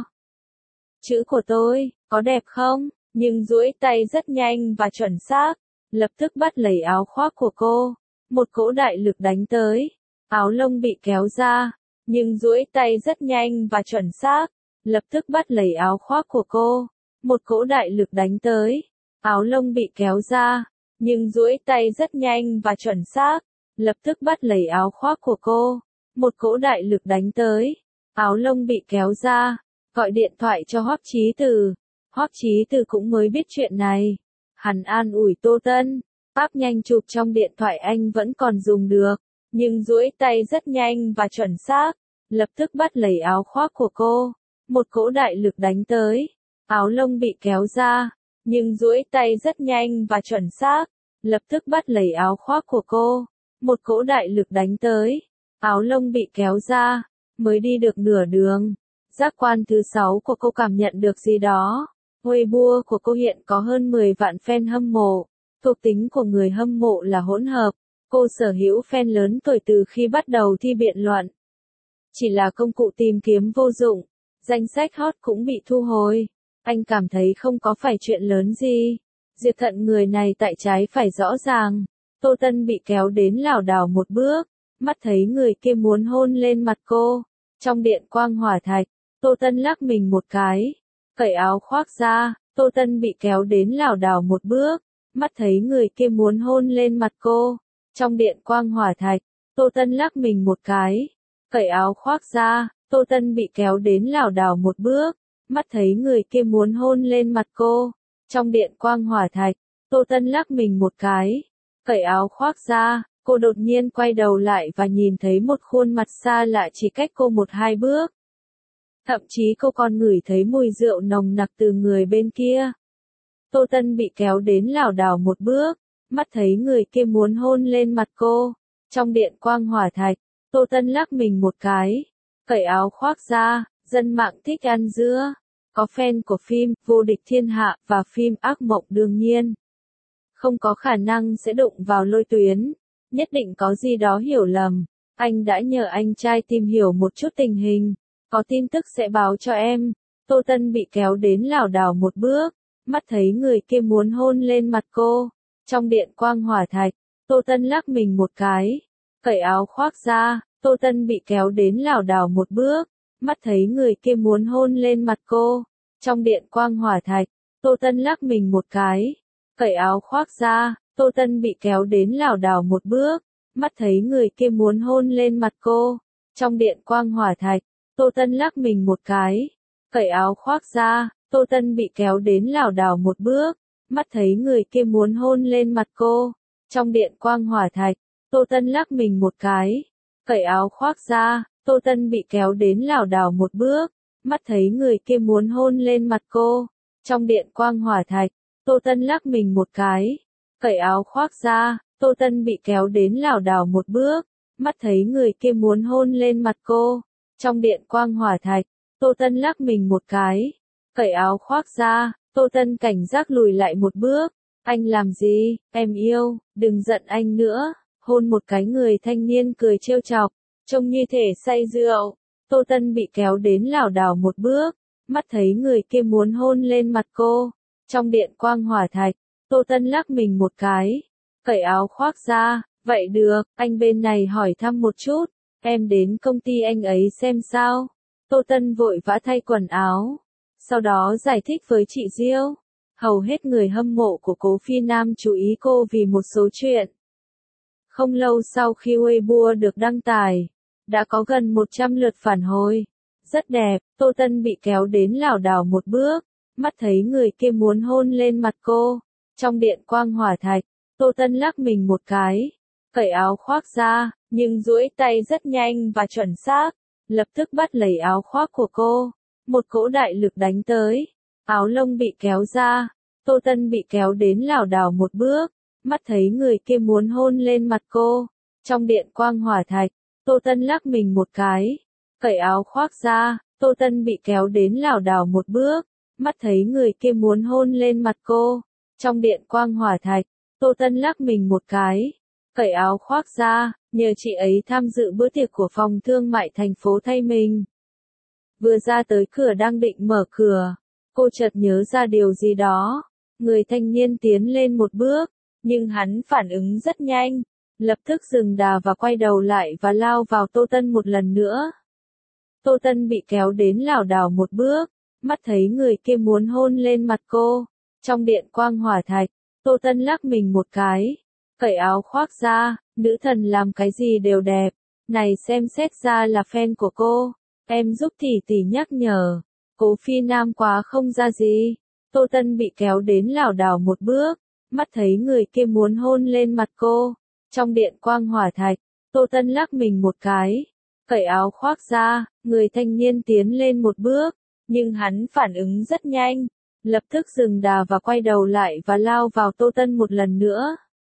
Chữ của tôi, có đẹp không? Nhưng duỗi tay rất nhanh và chuẩn xác, lập tức bắt lấy áo khoác của cô. Một cỗ đại lực đánh tới. Áo lông bị kéo ra, nhưng duỗi tay rất nhanh và chuẩn xác, lập tức bắt lấy áo khoác của cô. Một cỗ đại lực đánh tới. Áo lông bị kéo ra, nhưng duỗi tay rất nhanh và chuẩn xác, lập tức bắt lấy áo khoác của cô. Một cỗ đại lực đánh tới. Áo lông bị kéo ra. Gọi điện thoại cho Hoắc Chí Từ. Hoắc Chí Từ cũng mới biết chuyện này. Hắn an ủi Tô Tân. App nhanh chụp trong điện thoại anh vẫn còn dùng được, nhưng duỗi tay rất nhanh và chuẩn xác, lập tức bắt lấy áo khoác của cô. Một cỗ đại lực đánh tới. Áo lông bị kéo ra, nhưng duỗi tay rất nhanh và chuẩn xác, lập tức bắt lấy áo khoác của cô. Một cỗ đại lực đánh tới. Áo lông bị kéo ra. Mới đi được nửa đường, giác quan thứ 6 của cô cảm nhận được gì đó. Weibo của cô hiện có hơn 10 vạn fan hâm mộ. Thuộc tính của người hâm mộ là hỗn hợp. Cô sở hữu fan lớn tuổi từ khi bắt đầu thi biện luận. Chỉ là công cụ tìm kiếm vô dụng. Danh sách hot cũng bị thu hồi. Anh cảm thấy không có phải chuyện lớn gì. Diệp Thận người này tại trái phải rõ ràng. Tô Tân bị kéo đến lảo đảo một bước. Mắt thấy người kia muốn hôn lên mặt cô. Trong điện quang hỏa thạch, Tô Tân lắc mình một cái. Cởi áo khoác ra, Tô Tân bị kéo đến lảo đảo một bước. Mắt thấy người kia muốn hôn lên mặt cô. Trong điện quang hỏa thạch, Tô Tân lắc mình một cái. Cởi áo khoác ra, Tô Tân bị kéo đến lảo đảo một bước. Mắt thấy người kia muốn hôn lên mặt cô. Trong điện quang hỏa thạch, Tô Tân lắc mình một cái. Cởi áo khoác ra, cô đột nhiên quay đầu lại và nhìn thấy một khuôn mặt xa lạ chỉ cách cô 1-2 bước. Thậm chí cô còn ngửi thấy mùi rượu nồng nặc từ người bên kia. Tô Tân bị kéo đến lảo đảo một bước. Mắt thấy người kia muốn hôn lên mặt cô. Trong điện quang hỏa thạch, Tô Tân lắc mình một cái. Cởi áo khoác ra, dân mạng thích ăn dưa. Có fan của phim Vô địch thiên hạ và phim Ác mộng đương nhiên. Không có khả năng sẽ đụng vào Lôi Tuyến. Nhất định có gì đó hiểu lầm. Anh đã nhờ anh trai tìm hiểu một chút tình hình. Có tin tức sẽ báo cho em. Tô Tân bị kéo đến lảo đảo một bước. Mắt thấy người kia muốn hôn lên mặt cô. Trong điện quang hỏa thạch, Tô Tân lắc mình một cái. Cởi áo khoác ra, Tô Tân bị kéo đến lảo đảo một bước. Mắt thấy người kia muốn hôn lên mặt cô. Trong điện quang hỏa thạch, Tô Tân lắc mình một cái. Cởi áo khoác ra, Tô Tân bị kéo đến lảo đảo một bước. Mắt thấy người kia muốn hôn lên mặt cô. Trong điện quang hỏa thạch, Tô Tân lắc mình một cái. Cởi áo khoác ra, Tô Tân bị kéo đến lảo đảo một bước. Mắt thấy người kia muốn hôn lên mặt cô. Trong điện quang hỏa thạch, Tô Tân lắc mình một cái. Cởi áo khoác ra, Tô Tân bị kéo đến lảo đảo một bước. Mắt thấy người kia muốn hôn lên mặt cô. Trong điện quang hỏa thạch, Tô Tân lắc mình một cái. Cởi áo khoác ra, Tô Tân bị kéo đến lảo đảo một bước. Mắt thấy người kia muốn hôn lên mặt cô. Trong điện quang hỏa thạch, Tô Tân lắc mình một cái. Cởi áo khoác ra, Tô Tân cảnh giác lùi lại một bước. Anh làm gì, em yêu, đừng giận anh nữa. Hôn một cái, người thanh niên cười trêu chọc, trông như thể say rượu. Tô Tân bị kéo đến lảo đảo một bước. Mắt thấy người kia muốn hôn lên mặt cô. Trong điện quang hỏa thạch, Tô Tân lắc mình một cái. Cởi áo khoác ra, vậy được, anh bên này hỏi thăm một chút. Em đến công ty anh ấy xem sao. Tô Tân vội vã thay quần áo. Sau đó giải thích với chị Diêu. Hầu hết người hâm mộ của Cố Phi Nam chú ý cô vì một số chuyện. Không lâu sau khi Weibo được đăng tải, đã có gần 100 lượt phản hồi. Rất đẹp, Tô Tân bị kéo đến lảo đảo một bước. Mắt thấy người kia muốn hôn lên mặt cô. Trong điện quang hỏa thạch, Tô Tân lắc mình một cái. Cởi áo khoác ra, nhưng duỗi tay rất nhanh và chuẩn xác. Lập tức bắt lấy áo khoác của cô. Một cỗ đại lực đánh tới. Áo lông bị kéo ra. Tô Tân bị kéo đến lảo đảo một bước. Mắt thấy người kia muốn hôn lên mặt cô. Trong điện quang hỏa thạch, Tô Tân lắc mình một cái. Cởi áo khoác ra, Tô Tân bị kéo đến lảo đảo một bước. Mắt thấy người kia muốn hôn lên mặt cô. Trong điện quang hỏa thạch, Tô Tân lắc mình một cái. Cởi áo khoác ra, nhờ chị ấy tham dự bữa tiệc của phòng thương mại thành phố thay mình. Vừa ra tới cửa đang định mở cửa, cô chợt nhớ ra điều gì đó. Người thanh niên tiến lên một bước, nhưng hắn phản ứng rất nhanh. Lập tức dừng đà và quay đầu lại và lao vào Tô Tân một lần nữa. Tô Tân bị kéo đến lảo đảo một bước. Mắt thấy người kia muốn hôn lên mặt cô. Trong điện quang hỏa thạch, Tô Tân lắc mình một cái. Cởi áo khoác ra, nữ thần làm cái gì đều đẹp. Này xem xét ra là fan của cô. Em giúp tỷ nhắc nhở. Cố Phi Nam quá không ra gì. Tô Tân bị kéo đến lảo đảo một bước. Mắt thấy người kia muốn hôn lên mặt cô. Trong điện quang hỏa thạch, Tô Tân lắc mình một cái. Cởi áo khoác ra, người thanh niên tiến lên một bước. Nhưng hắn phản ứng rất nhanh. Lập tức dừng đà và quay đầu lại và lao vào Tô Tân một lần nữa.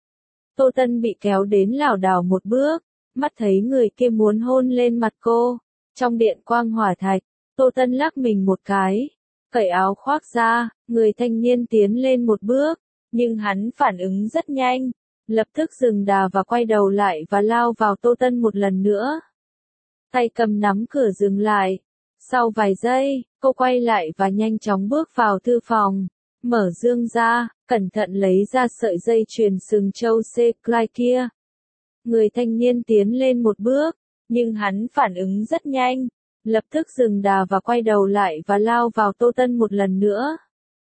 Tô Tân bị kéo đến lảo đảo một bước. Mắt thấy người kia muốn hôn lên mặt cô. Trong điện quang hỏa thạch, Tô Tân lắc mình một cái. Cởi áo khoác ra, người thanh niên tiến lên một bước. Nhưng hắn phản ứng rất nhanh. Lập tức dừng đà và quay đầu lại và lao vào Tô Tân một lần nữa. Tay cầm nắm cửa dừng lại. Sau vài giây, cô quay lại và nhanh chóng bước vào thư phòng. Mở dương ra, cẩn thận lấy ra sợi dây chuyền sừng trâu C-Clyde kia. Người thanh niên tiến lên một bước, nhưng hắn phản ứng rất nhanh. Lập tức dừng đà và quay đầu lại và lao vào Tô Tân một lần nữa.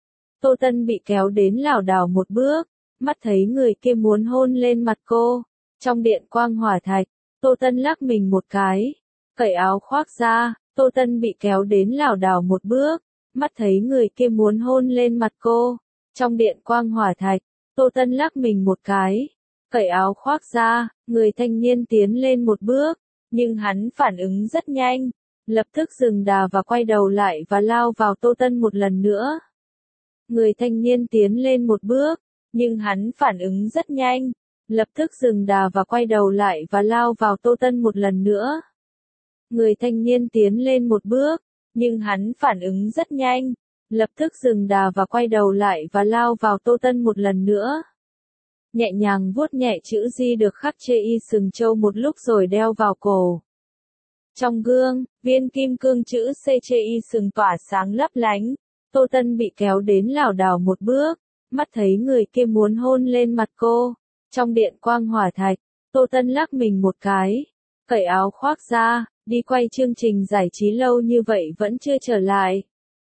Tô Tân bị kéo đến lảo đảo một bước. Mắt thấy người kia muốn hôn lên mặt cô. Trong điện quang hỏa thạch, Tô Tân lắc mình một cái. Cởi áo khoác ra, Tô Tân bị kéo đến lảo đảo một bước. Mắt thấy người kia muốn hôn lên mặt cô. Trong điện quang hỏa thạch, Tô Tân lắc mình một cái. Cởi áo khoác ra, người thanh niên tiến lên một bước. Nhưng hắn phản ứng rất nhanh. Lập tức dừng đà và quay đầu lại và lao vào Tô Tân một lần nữa. Người thanh niên tiến lên một bước. Nhưng hắn phản ứng rất nhanh. Lập tức dừng đà và quay đầu lại và lao vào Tô Tân một lần nữa. Người thanh niên tiến lên một bước. Nhưng hắn phản ứng rất nhanh. lập tức dừng đà và quay đầu lại và lao vào Tô Tân một lần nữa. Nhẹ nhàng vuốt nhẹ chữ G được khắc chê y sừng trâu một lúc rồi đeo vào cổ. Trong gương, viên kim cương chữ C chê y sừng tỏa sáng lấp lánh. Tô Tân bị kéo đến lảo đảo một bước, mắt thấy người kia muốn hôn lên mặt cô. Trong điện quang hỏa thạch, Tô Tân lắc mình một cái, cởi áo khoác ra, đi quay chương trình giải trí lâu như vậy vẫn chưa trở lại.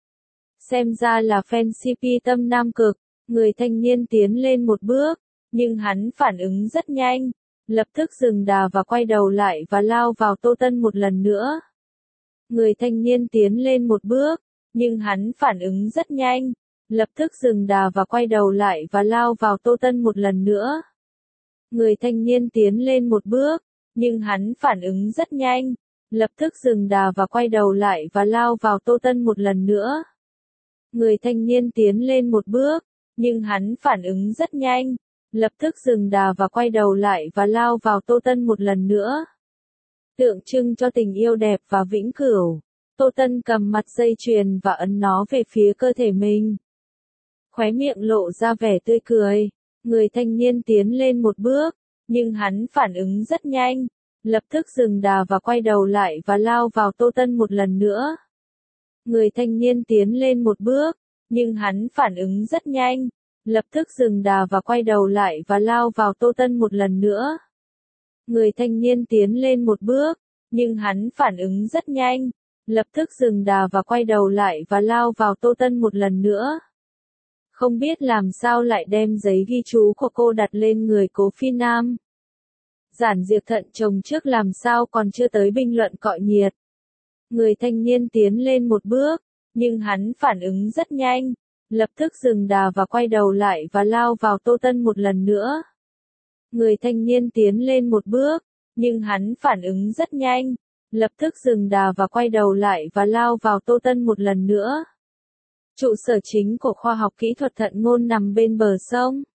Xem ra là fan CP tâm nam cực, người thanh niên tiến lên một bước, nhưng hắn phản ứng rất nhanh, lập tức dừng đà và quay đầu lại và lao vào Tô Tân một lần nữa. Người thanh niên tiến lên một bước, nhưng hắn phản ứng rất nhanh, lập tức dừng đà và quay đầu lại và lao vào Tô Tân một lần nữa. Người thanh niên tiến lên một bước, nhưng hắn phản ứng rất nhanh, lập tức dừng đà và quay đầu lại và lao vào Tô Tân một lần nữa. Người thanh niên tiến lên một bước, nhưng hắn phản ứng rất nhanh, lập tức dừng đà và quay đầu lại và lao vào Tô Tân một lần nữa. Tượng trưng cho tình yêu đẹp và vĩnh cửu, Tô Tân cầm mặt dây chuyền và ấn nó về phía cơ thể mình. Khóe miệng lộ ra vẻ tươi cười, người thanh niên tiến lên một bước, nhưng hắn phản ứng rất nhanh, lập tức dừng đà và quay đầu lại và lao vào Tô Tân một lần nữa. Người thanh niên tiến lên một bước, nhưng hắn phản ứng rất nhanh, lập tức dừng đà và quay đầu lại và lao vào Tô Tân một lần nữa. Người thanh niên tiến lên một bước, nhưng hắn phản ứng rất nhanh, lập tức dừng đà và quay đầu lại và lao vào Tô Tân một lần nữa. Không biết làm sao lại đem giấy ghi chú của cô đặt lên người Cố Phi Nam. Giản Diệp thận chồng trước làm sao còn chưa tới bình luận cọ nhiệt. Người thanh niên tiến lên một bước, nhưng hắn phản ứng rất nhanh, lập tức dừng đà và quay đầu lại và lao vào Tô Tân một lần nữa. Người thanh niên tiến lên một bước, nhưng hắn phản ứng rất nhanh, lập tức dừng đà và quay đầu lại và lao vào Tô Tân một lần nữa. Trụ sở chính của khoa học kỹ thuật thận ngôn nằm bên bờ sông.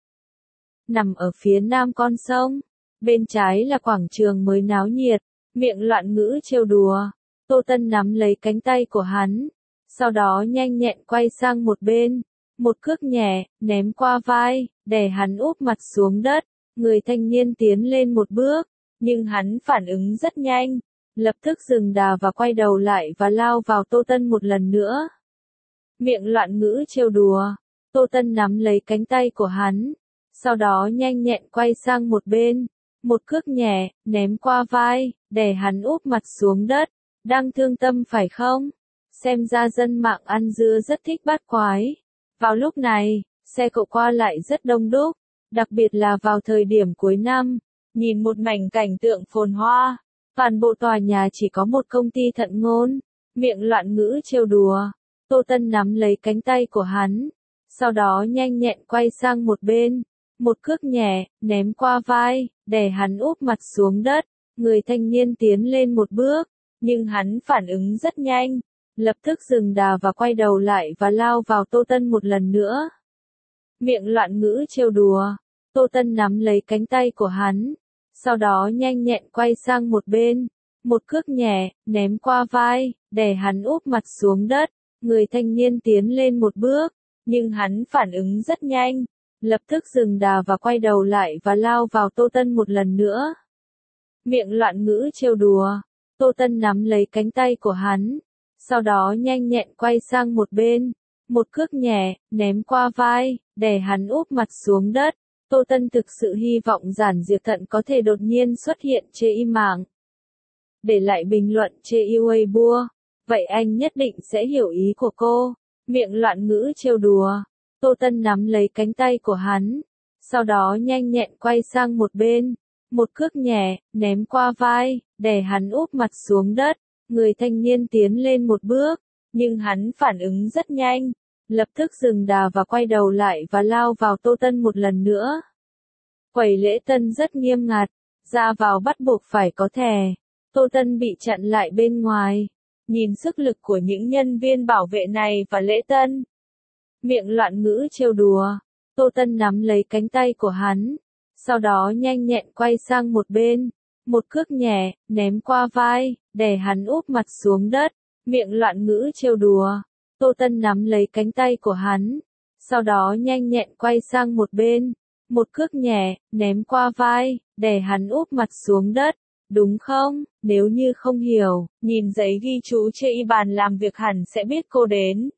Nằm ở phía nam con sông, bên trái là quảng trường mới náo nhiệt, miệng loạn ngữ trêu đùa. Tô Tân nắm lấy cánh tay của hắn, sau đó nhanh nhẹn quay sang một bên, một cước nhẹ, ném qua vai, đè hắn úp mặt xuống đất. Người thanh niên tiến lên một bước, nhưng hắn phản ứng rất nhanh, lập tức dừng đà và quay đầu lại và lao vào Tô Tân một lần nữa. Miệng loạn ngữ trêu đùa, Tô Tân nắm lấy cánh tay của hắn, sau đó nhanh nhẹn quay sang một bên, một cước nhẹ, ném qua vai, đè hắn úp mặt xuống đất. Đang thương tâm phải không? Xem ra dân mạng ăn dưa rất thích bắt quái. Vào lúc này, xe cộ qua lại rất đông đúc, đặc biệt là vào thời điểm cuối năm, nhìn một mảnh cảnh tượng phồn hoa, toàn bộ tòa nhà chỉ có một công ty thận ngôn, miệng loạn ngữ trêu đùa. Tô Tân nắm lấy cánh tay của hắn, sau đó nhanh nhẹn quay sang một bên, một cước nhẹ, ném qua vai, đè hắn úp mặt xuống đất. Người thanh niên tiến lên một bước, nhưng hắn phản ứng rất nhanh, lập tức dừng đà và quay đầu lại và lao vào Tô Tân một lần nữa. Miệng loạn ngữ trêu đùa, Tô Tân nắm lấy cánh tay của hắn, sau đó nhanh nhẹn quay sang một bên, một cước nhẹ, ném qua vai, đè hắn úp mặt xuống đất. Người thanh niên tiến lên một bước, nhưng hắn phản ứng rất nhanh, lập tức dừng đà và quay đầu lại và lao vào Tô Tân một lần nữa. Miệng loạn ngữ trêu đùa, Tô Tân nắm lấy cánh tay của hắn, sau đó nhanh nhẹn quay sang một bên, một cước nhẹ, ném qua vai, đè hắn úp mặt xuống đất. Tô Tân thực sự hy vọng Giản Diệp thận có thể đột nhiên xuất hiện chê im mạng. Để lại bình luận chê yêu Weibo, vậy anh nhất định sẽ hiểu ý của cô. Miệng loạn ngữ trêu đùa, Tô Tân nắm lấy cánh tay của hắn, sau đó nhanh nhẹn quay sang một bên, một cước nhẹ, ném qua vai, đè hắn úp mặt xuống đất. Người thanh niên tiến lên một bước, nhưng hắn phản ứng rất nhanh, lập tức dừng đà và quay đầu lại và lao vào Tô Tân một lần nữa. Quầy lễ tân rất nghiêm ngặt, ra vào bắt buộc phải có thẻ. Tô Tân bị chặn lại bên ngoài. Nhìn sức lực của những nhân viên bảo vệ này và lễ tân. Miệng loạn ngữ trêu đùa, Tô Tân nắm lấy cánh tay của hắn, sau đó nhanh nhẹn quay sang một bên, một cước nhẹ, ném qua vai, đè hắn úp mặt xuống đất. Miệng loạn ngữ trêu đùa, Tô Tân nắm lấy cánh tay của hắn, sau đó nhanh nhẹn quay sang một bên, một cước nhẹ, ném qua vai, đè hắn úp mặt xuống đất. Đúng không? Nếu như không hiểu, nhìn giấy ghi chú trên bàn làm việc hẳn sẽ biết cô đến.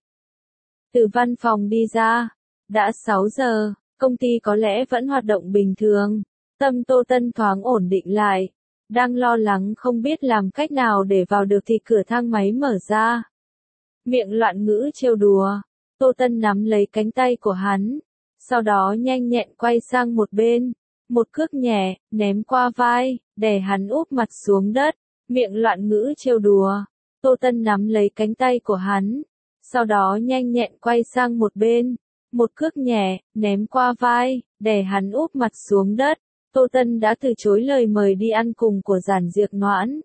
Từ văn phòng đi ra, đã 6 giờ, công ty có lẽ vẫn hoạt động bình thường. Tâm Tô Tân thoáng ổn định lại, đang lo lắng không biết làm cách nào để vào được thì cửa thang máy mở ra. Miệng loạn ngữ trêu đùa, Tô Tân nắm lấy cánh tay của hắn, sau đó nhanh nhẹn quay sang một bên, một cước nhẹ, ném qua vai, đè hắn úp mặt xuống đất. Miệng loạn ngữ trêu đùa, Tô Tân nắm lấy cánh tay của hắn, sau đó nhanh nhẹn quay sang một bên, một cước nhẹ, ném qua vai, đè hắn úp mặt xuống đất. Tô Tân đã từ chối lời mời đi ăn cùng của Giản Diệc Noãn.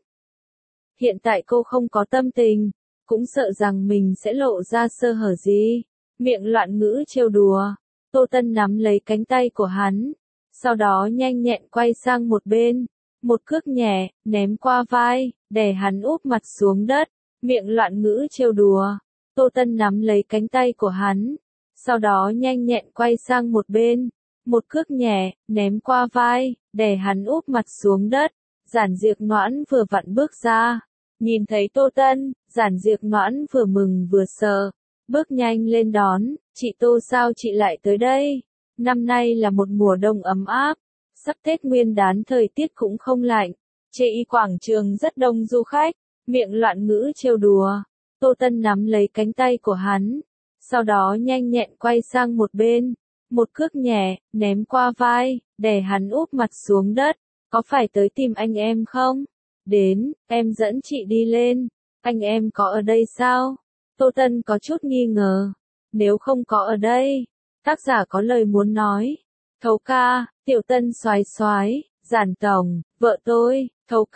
Hiện tại cô không có tâm tình, cũng sợ rằng mình sẽ lộ ra sơ hở gì. Miệng loạn ngữ trêu đùa, Tô Tân nắm lấy cánh tay của hắn, sau đó nhanh nhẹn quay sang một bên, một cước nhẹ, ném qua vai, đè hắn úp mặt xuống đất. Miệng loạn ngữ trêu đùa, Tô Tân nắm lấy cánh tay của hắn, sau đó nhanh nhẹn quay sang một bên, một cước nhẹ, ném qua vai, đè hắn úp mặt xuống đất. Giản Diệc Noãn vừa vặn bước ra, nhìn thấy Tô Tân, Giản Diệc Noãn vừa mừng vừa sợ, bước nhanh lên đón. Chị Tô, sao chị lại tới đây? Năm nay là một mùa đông ấm áp, sắp Tết Nguyên đán thời tiết cũng không lạnh, trên quảng trường rất đông du khách. Miệng loạn ngữ trêu đùa, Tô Tân nắm lấy cánh tay của hắn, sau đó nhanh nhẹn quay sang một bên, một cước nhẹ, ném qua vai, đè hắn úp mặt xuống đất. Có phải tới tìm anh em không? Đến, em dẫn chị đi lên. Anh em có ở đây sao? Tô Tân có chút nghi ngờ. Nếu không có ở đây, tác giả có lời muốn nói. Thấu ca, Tiểu Tân soái soái, Giản tổng, vợ tôi,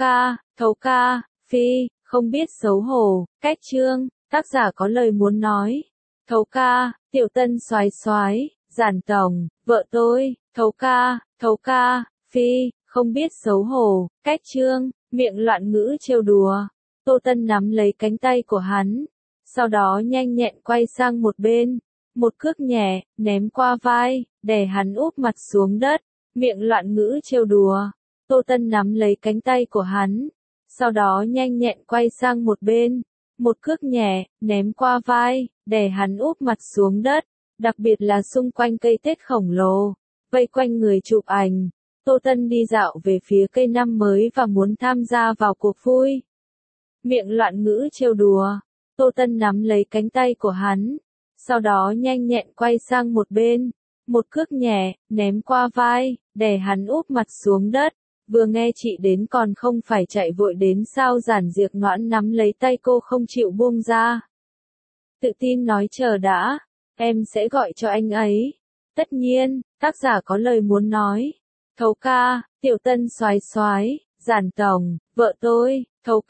thấu ca, phi, không biết xấu hổ, cách chương, tác giả có lời muốn nói. Thấu ca, Tiểu Tân soái soái, Giản tổng, vợ tôi, thấu ca, phi, không biết xấu hổ, cách chương. Miệng loạn ngữ trêu đùa, Tô Tân nắm lấy cánh tay của hắn, sau đó nhanh nhẹn quay sang một bên, một cước nhẹ, ném qua vai, đè hắn úp mặt xuống đất. Miệng loạn ngữ trêu đùa, Tô Tân nắm lấy cánh tay của hắn, sau đó nhanh nhẹn quay sang một bên, một cước nhẹ, ném qua vai, đè hắn úp mặt xuống đất. Đặc biệt là xung quanh cây Tết khổng lồ, vây quanh người chụp ảnh. Tô Tân đi dạo về phía cây năm mới và muốn tham gia vào cuộc vui. Miệng loạn ngữ trêu đùa, Tô Tân nắm lấy cánh tay của hắn, sau đó nhanh nhẹn quay sang một bên, một cước nhẹ, ném qua vai, đè hắn úp mặt xuống đất. Vừa nghe chị đến còn không phải chạy vội đến sao? Giản Diệc Noãn nắm lấy tay cô không chịu buông ra. Tự tin nói chờ đã, em sẽ gọi cho anh ấy. Tất nhiên, tác giả có lời muốn nói. Thấu ca, Tiểu Tân soái soái, Giản tổng, vợ tôi,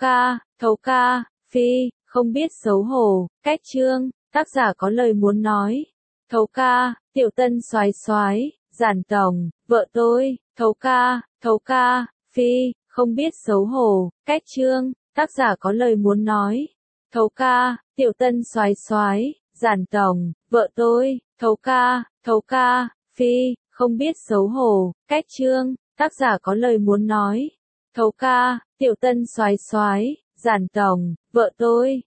thấu ca, phi, không biết xấu hổ, cách chương, tác giả có lời muốn nói. Thấu ca, Tiểu Tân soái soái, Giản tổng, vợ tôi, thấu ca, phi, không biết xấu hổ, cách chương, tác giả có lời muốn nói. Thấu ca, Tiểu Tân soái soái, Giản tổng, vợ tôi, thấu ca, phi, không biết xấu hổ, cách chương, tác giả có lời muốn nói. Thấu ca, Tiểu Tân soái soái, Giản tổng, vợ tôi,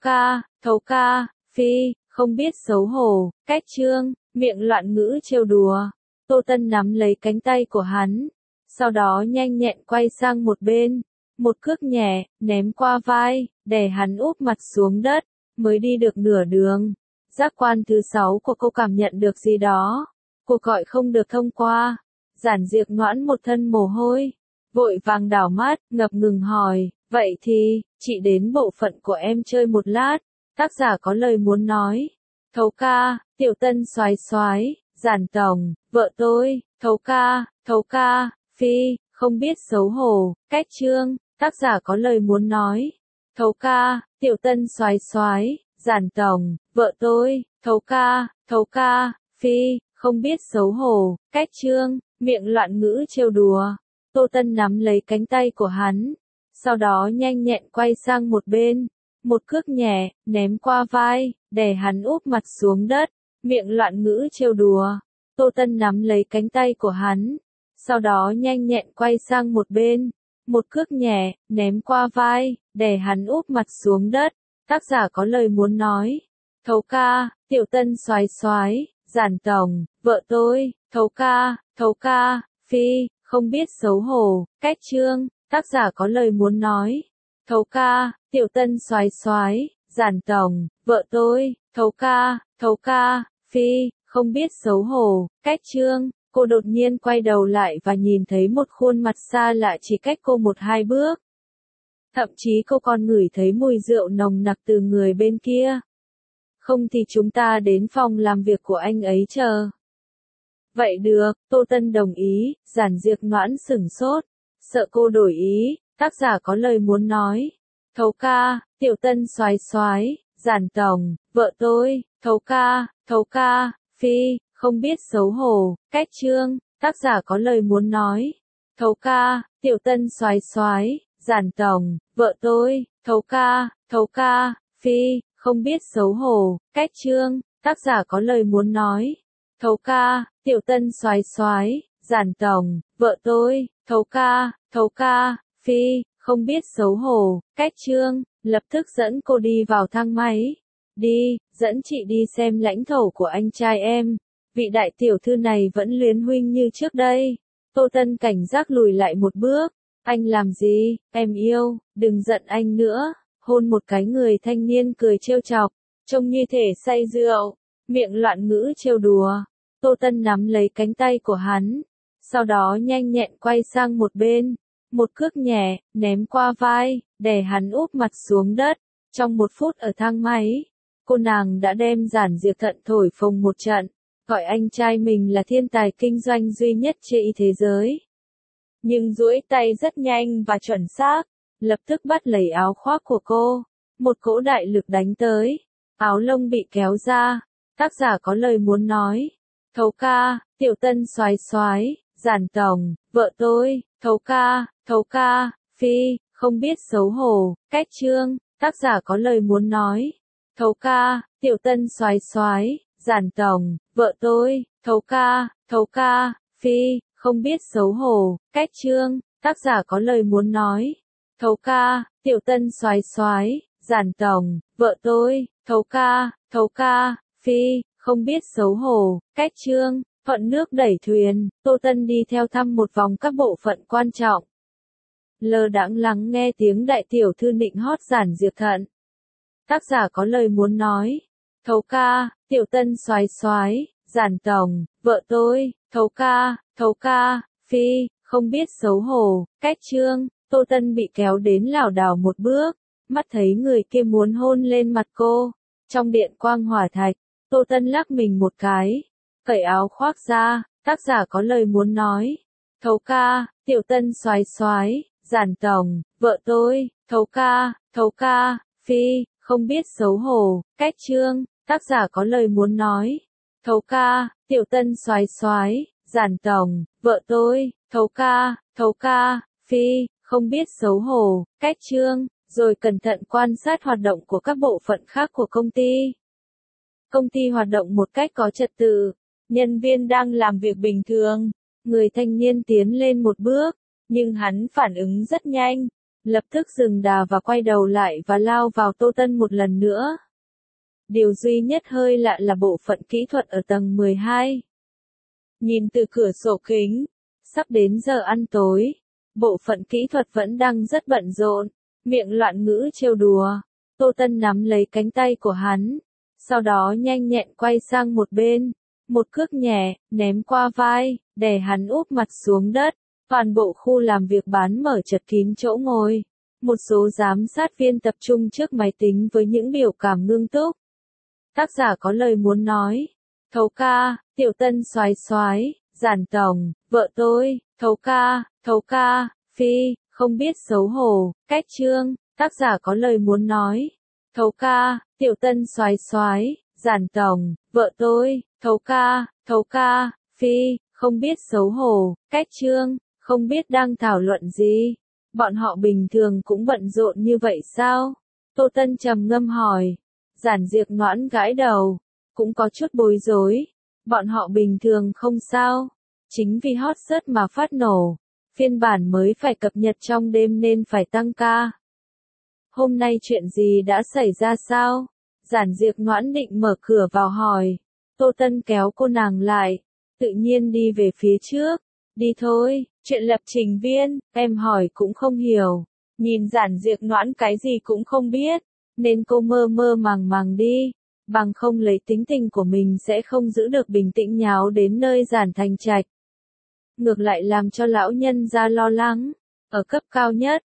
thấu ca, phi, không biết xấu hổ, cách chương. Miệng loạn ngữ trêu đùa, Tô Tân nắm lấy cánh tay của hắn, sau đó nhanh nhẹn quay sang một bên, một cước nhẹ, ném qua vai, đè hắn úp mặt xuống đất. Mới đi được nửa đường, giác quan thứ 6 của cô cảm nhận được gì đó. Cuộc gọi không được thông qua. Giản Diệc Noãn một thân mồ hôi, vội vàng đảo mắt, ngập ngừng hỏi, vậy thì, chị đến bộ phận của em chơi một lát. Tác giả có lời muốn nói. Thấu ca, Tiểu Tân soái soái, Giản tổng, vợ tôi, thấu ca, phi, không biết xấu hổ, cách chương, tác giả có lời muốn nói. Thấu ca, Tiểu Tân soái soái, Giản tổng, vợ tôi, thấu ca, phi, không biết xấu hổ, cách chương. Miệng loạn ngữ trêu đùa, Tô Tân nắm lấy cánh tay của hắn, sau đó nhanh nhẹn quay sang một bên, một cước nhẹ, ném qua vai, đè hắn úp mặt xuống đất, miệng loạn ngữ trêu đùa. Tô Tân nắm lấy cánh tay của hắn, sau đó nhanh nhẹn quay sang một bên, một cước nhẹ, ném qua vai, đè hắn úp mặt xuống đất. Tác giả có lời muốn nói. Thấu ca, Tiểu Tân soái soái, Giản tổng, vợ tôi, thấu ca, phi, không biết xấu hổ, cách chương. Tác giả có lời muốn nói. Thấu ca, Tiểu Tân soái soái, Giản tổng, vợ tôi, thấu ca, phi, không biết xấu hổ, cách chương. Cô đột nhiên quay đầu lại và nhìn thấy một khuôn mặt xa lạ chỉ cách cô 1-2 bước. Thậm chí cô còn ngửi thấy mùi rượu nồng nặc từ người bên kia. Không thì chúng ta đến phòng làm việc của anh ấy chờ. Vậy được, Tô Tân đồng ý. Giản Diệp Noãn sửng sốt, sợ cô đổi ý. Tác giả có lời muốn nói. Thấu ca, Tiểu Tân soái soái, Giản tổng, vợ tôi, thấu ca, phi, không biết xấu hổ, cách chương. Tác giả có lời muốn nói. Thấu ca, Tiểu Tân soái soái, Giản tổng, vợ tôi, thấu ca, phi, không biết xấu hổ, cách chương. Tác giả có lời muốn nói. Thấu ca, Tiểu Tân soái soái, Giản tổng, vợ tôi, thấu ca, phi, không biết xấu hổ, cách chương. Lập tức dẫn cô đi vào thang máy. Đi, dẫn chị đi xem lãnh thổ của anh trai em. Vị đại tiểu thư này vẫn luyến huynh như trước đây. Tô Tân cảnh giác lùi lại một bước. Anh làm gì, em yêu, đừng giận anh nữa. Hôn một cái, người thanh niên cười trêu chọc, trông như thể say rượu, miệng loạn ngữ trêu đùa. Tô Tân nắm lấy cánh tay của hắn, sau đó nhanh nhẹn quay sang một bên, một cước nhẹ, ném qua vai, đè hắn úp mặt xuống đất. Trong 1 phút ở thang máy, cô nàng đã đem Giản Diệp Thận thổi phồng một trận, gọi anh trai mình là thiên tài kinh doanh duy nhất trên thế giới. Nhưng duỗi tay rất nhanh và chuẩn xác, lập tức bắt lấy áo khoác của cô, một cỗ đại lực đánh tới, áo lông bị kéo ra. Tác giả có lời muốn nói. Thấu ca, Tiểu Tân soái soái, Giản tổng, vợ tôi, thấu ca, phi, không biết xấu hổ, cách chương. Tác giả có lời muốn nói. Thấu ca, Tiểu Tân soái soái, Giản tổng, vợ tôi, thấu ca, phi, không biết xấu hổ, cách chương. Tác giả có lời muốn nói. Thấu ca, Tiểu Tân soái soái, Giản tổng, vợ tôi, thấu ca, phi, không biết xấu hổ, cách chương. Thuận nước đẩy thuyền, Tô Tân đi theo thăm một vòng các bộ phận quan trọng. Lơ đãng lắng nghe tiếng đại tiểu thư nịnh hót Giản Diệp Thận. Tác giả có lời muốn nói. Thấu ca, Tiểu Tân soái soái, Giản tổng, vợ tôi, thấu ca, phi, không biết xấu hổ, cách chương. Tô Tân bị kéo đến lảo đảo một bước, mắt thấy người kia muốn hôn lên mặt cô. Trong điện quang hỏa thạch, Tô Tân lắc mình một cái, cởi áo khoác ra. Tác giả có lời muốn nói. Thấu ca, Tiểu Tân soái soái, Giản tổng, vợ tôi, thấu ca, phi, không biết xấu hổ, cách chương. Tác giả có lời muốn nói. Thấu ca, Tiểu Tân soái soái, Giản tổng, vợ tôi, thấu ca, phi, không biết xấu hổ, cách chương. Rồi cẩn thận quan sát hoạt động của các bộ phận khác của công ty. Công ty hoạt động một cách có trật tự, nhân viên đang làm việc bình thường. Người thanh niên tiến lên một bước, nhưng hắn phản ứng rất nhanh, lập tức dừng đà và quay đầu lại và lao vào Tô Tân một lần nữa. Điều duy nhất hơi lạ là bộ phận kỹ thuật ở tầng 12. Nhìn từ cửa sổ kính, sắp đến giờ ăn tối, bộ phận kỹ thuật vẫn đang rất bận rộn, miệng loạn ngữ trêu đùa. Tô Tân nắm lấy cánh tay của hắn, sau đó nhanh nhẹn quay sang một bên, một cước nhẹ, ném qua vai, đè hắn úp mặt xuống đất. Toàn bộ khu làm việc bán mở chật kín chỗ ngồi. Một số giám sát viên tập trung trước máy tính với những biểu cảm ngưng túc. Tác giả có lời muốn nói. Thấu ca, Tiểu Tân soái soái, Giản tổng, vợ tôi, thấu ca, phi, không biết xấu hổ, cách chương. Tác giả có lời muốn nói. Thấu ca, Tiểu Tân soái soái, Giản tổng, vợ tôi, thấu ca, phi, không biết xấu hổ, cách chương. Không biết đang thảo luận gì. Bọn họ bình thường cũng bận rộn như vậy sao? Tô Tân trầm ngâm hỏi. Giản Diệp Noãn gãi đầu, cũng có chút bối rối. Bọn họ bình thường không sao. Chính vì hot search mà phát nổ. Phiên bản mới phải cập nhật trong đêm nên phải tăng ca. Hôm nay chuyện gì đã xảy ra sao? Giản Diệp Noãn định mở cửa vào hỏi. Tô Tân kéo cô nàng lại. Tự nhiên đi về phía trước. Đi thôi, chuyện lập trình viên, em hỏi cũng không hiểu. Nhìn Giản Diệp Noãn cái gì cũng không biết. Nên cô mơ mơ màng đi. Bằng không lấy tính tình của mình sẽ không giữ được bình tĩnh nháo đến nơi Giản Thành Trạch. Ngược lại làm cho lão nhân ra lo lắng. Ở cấp cao nhất,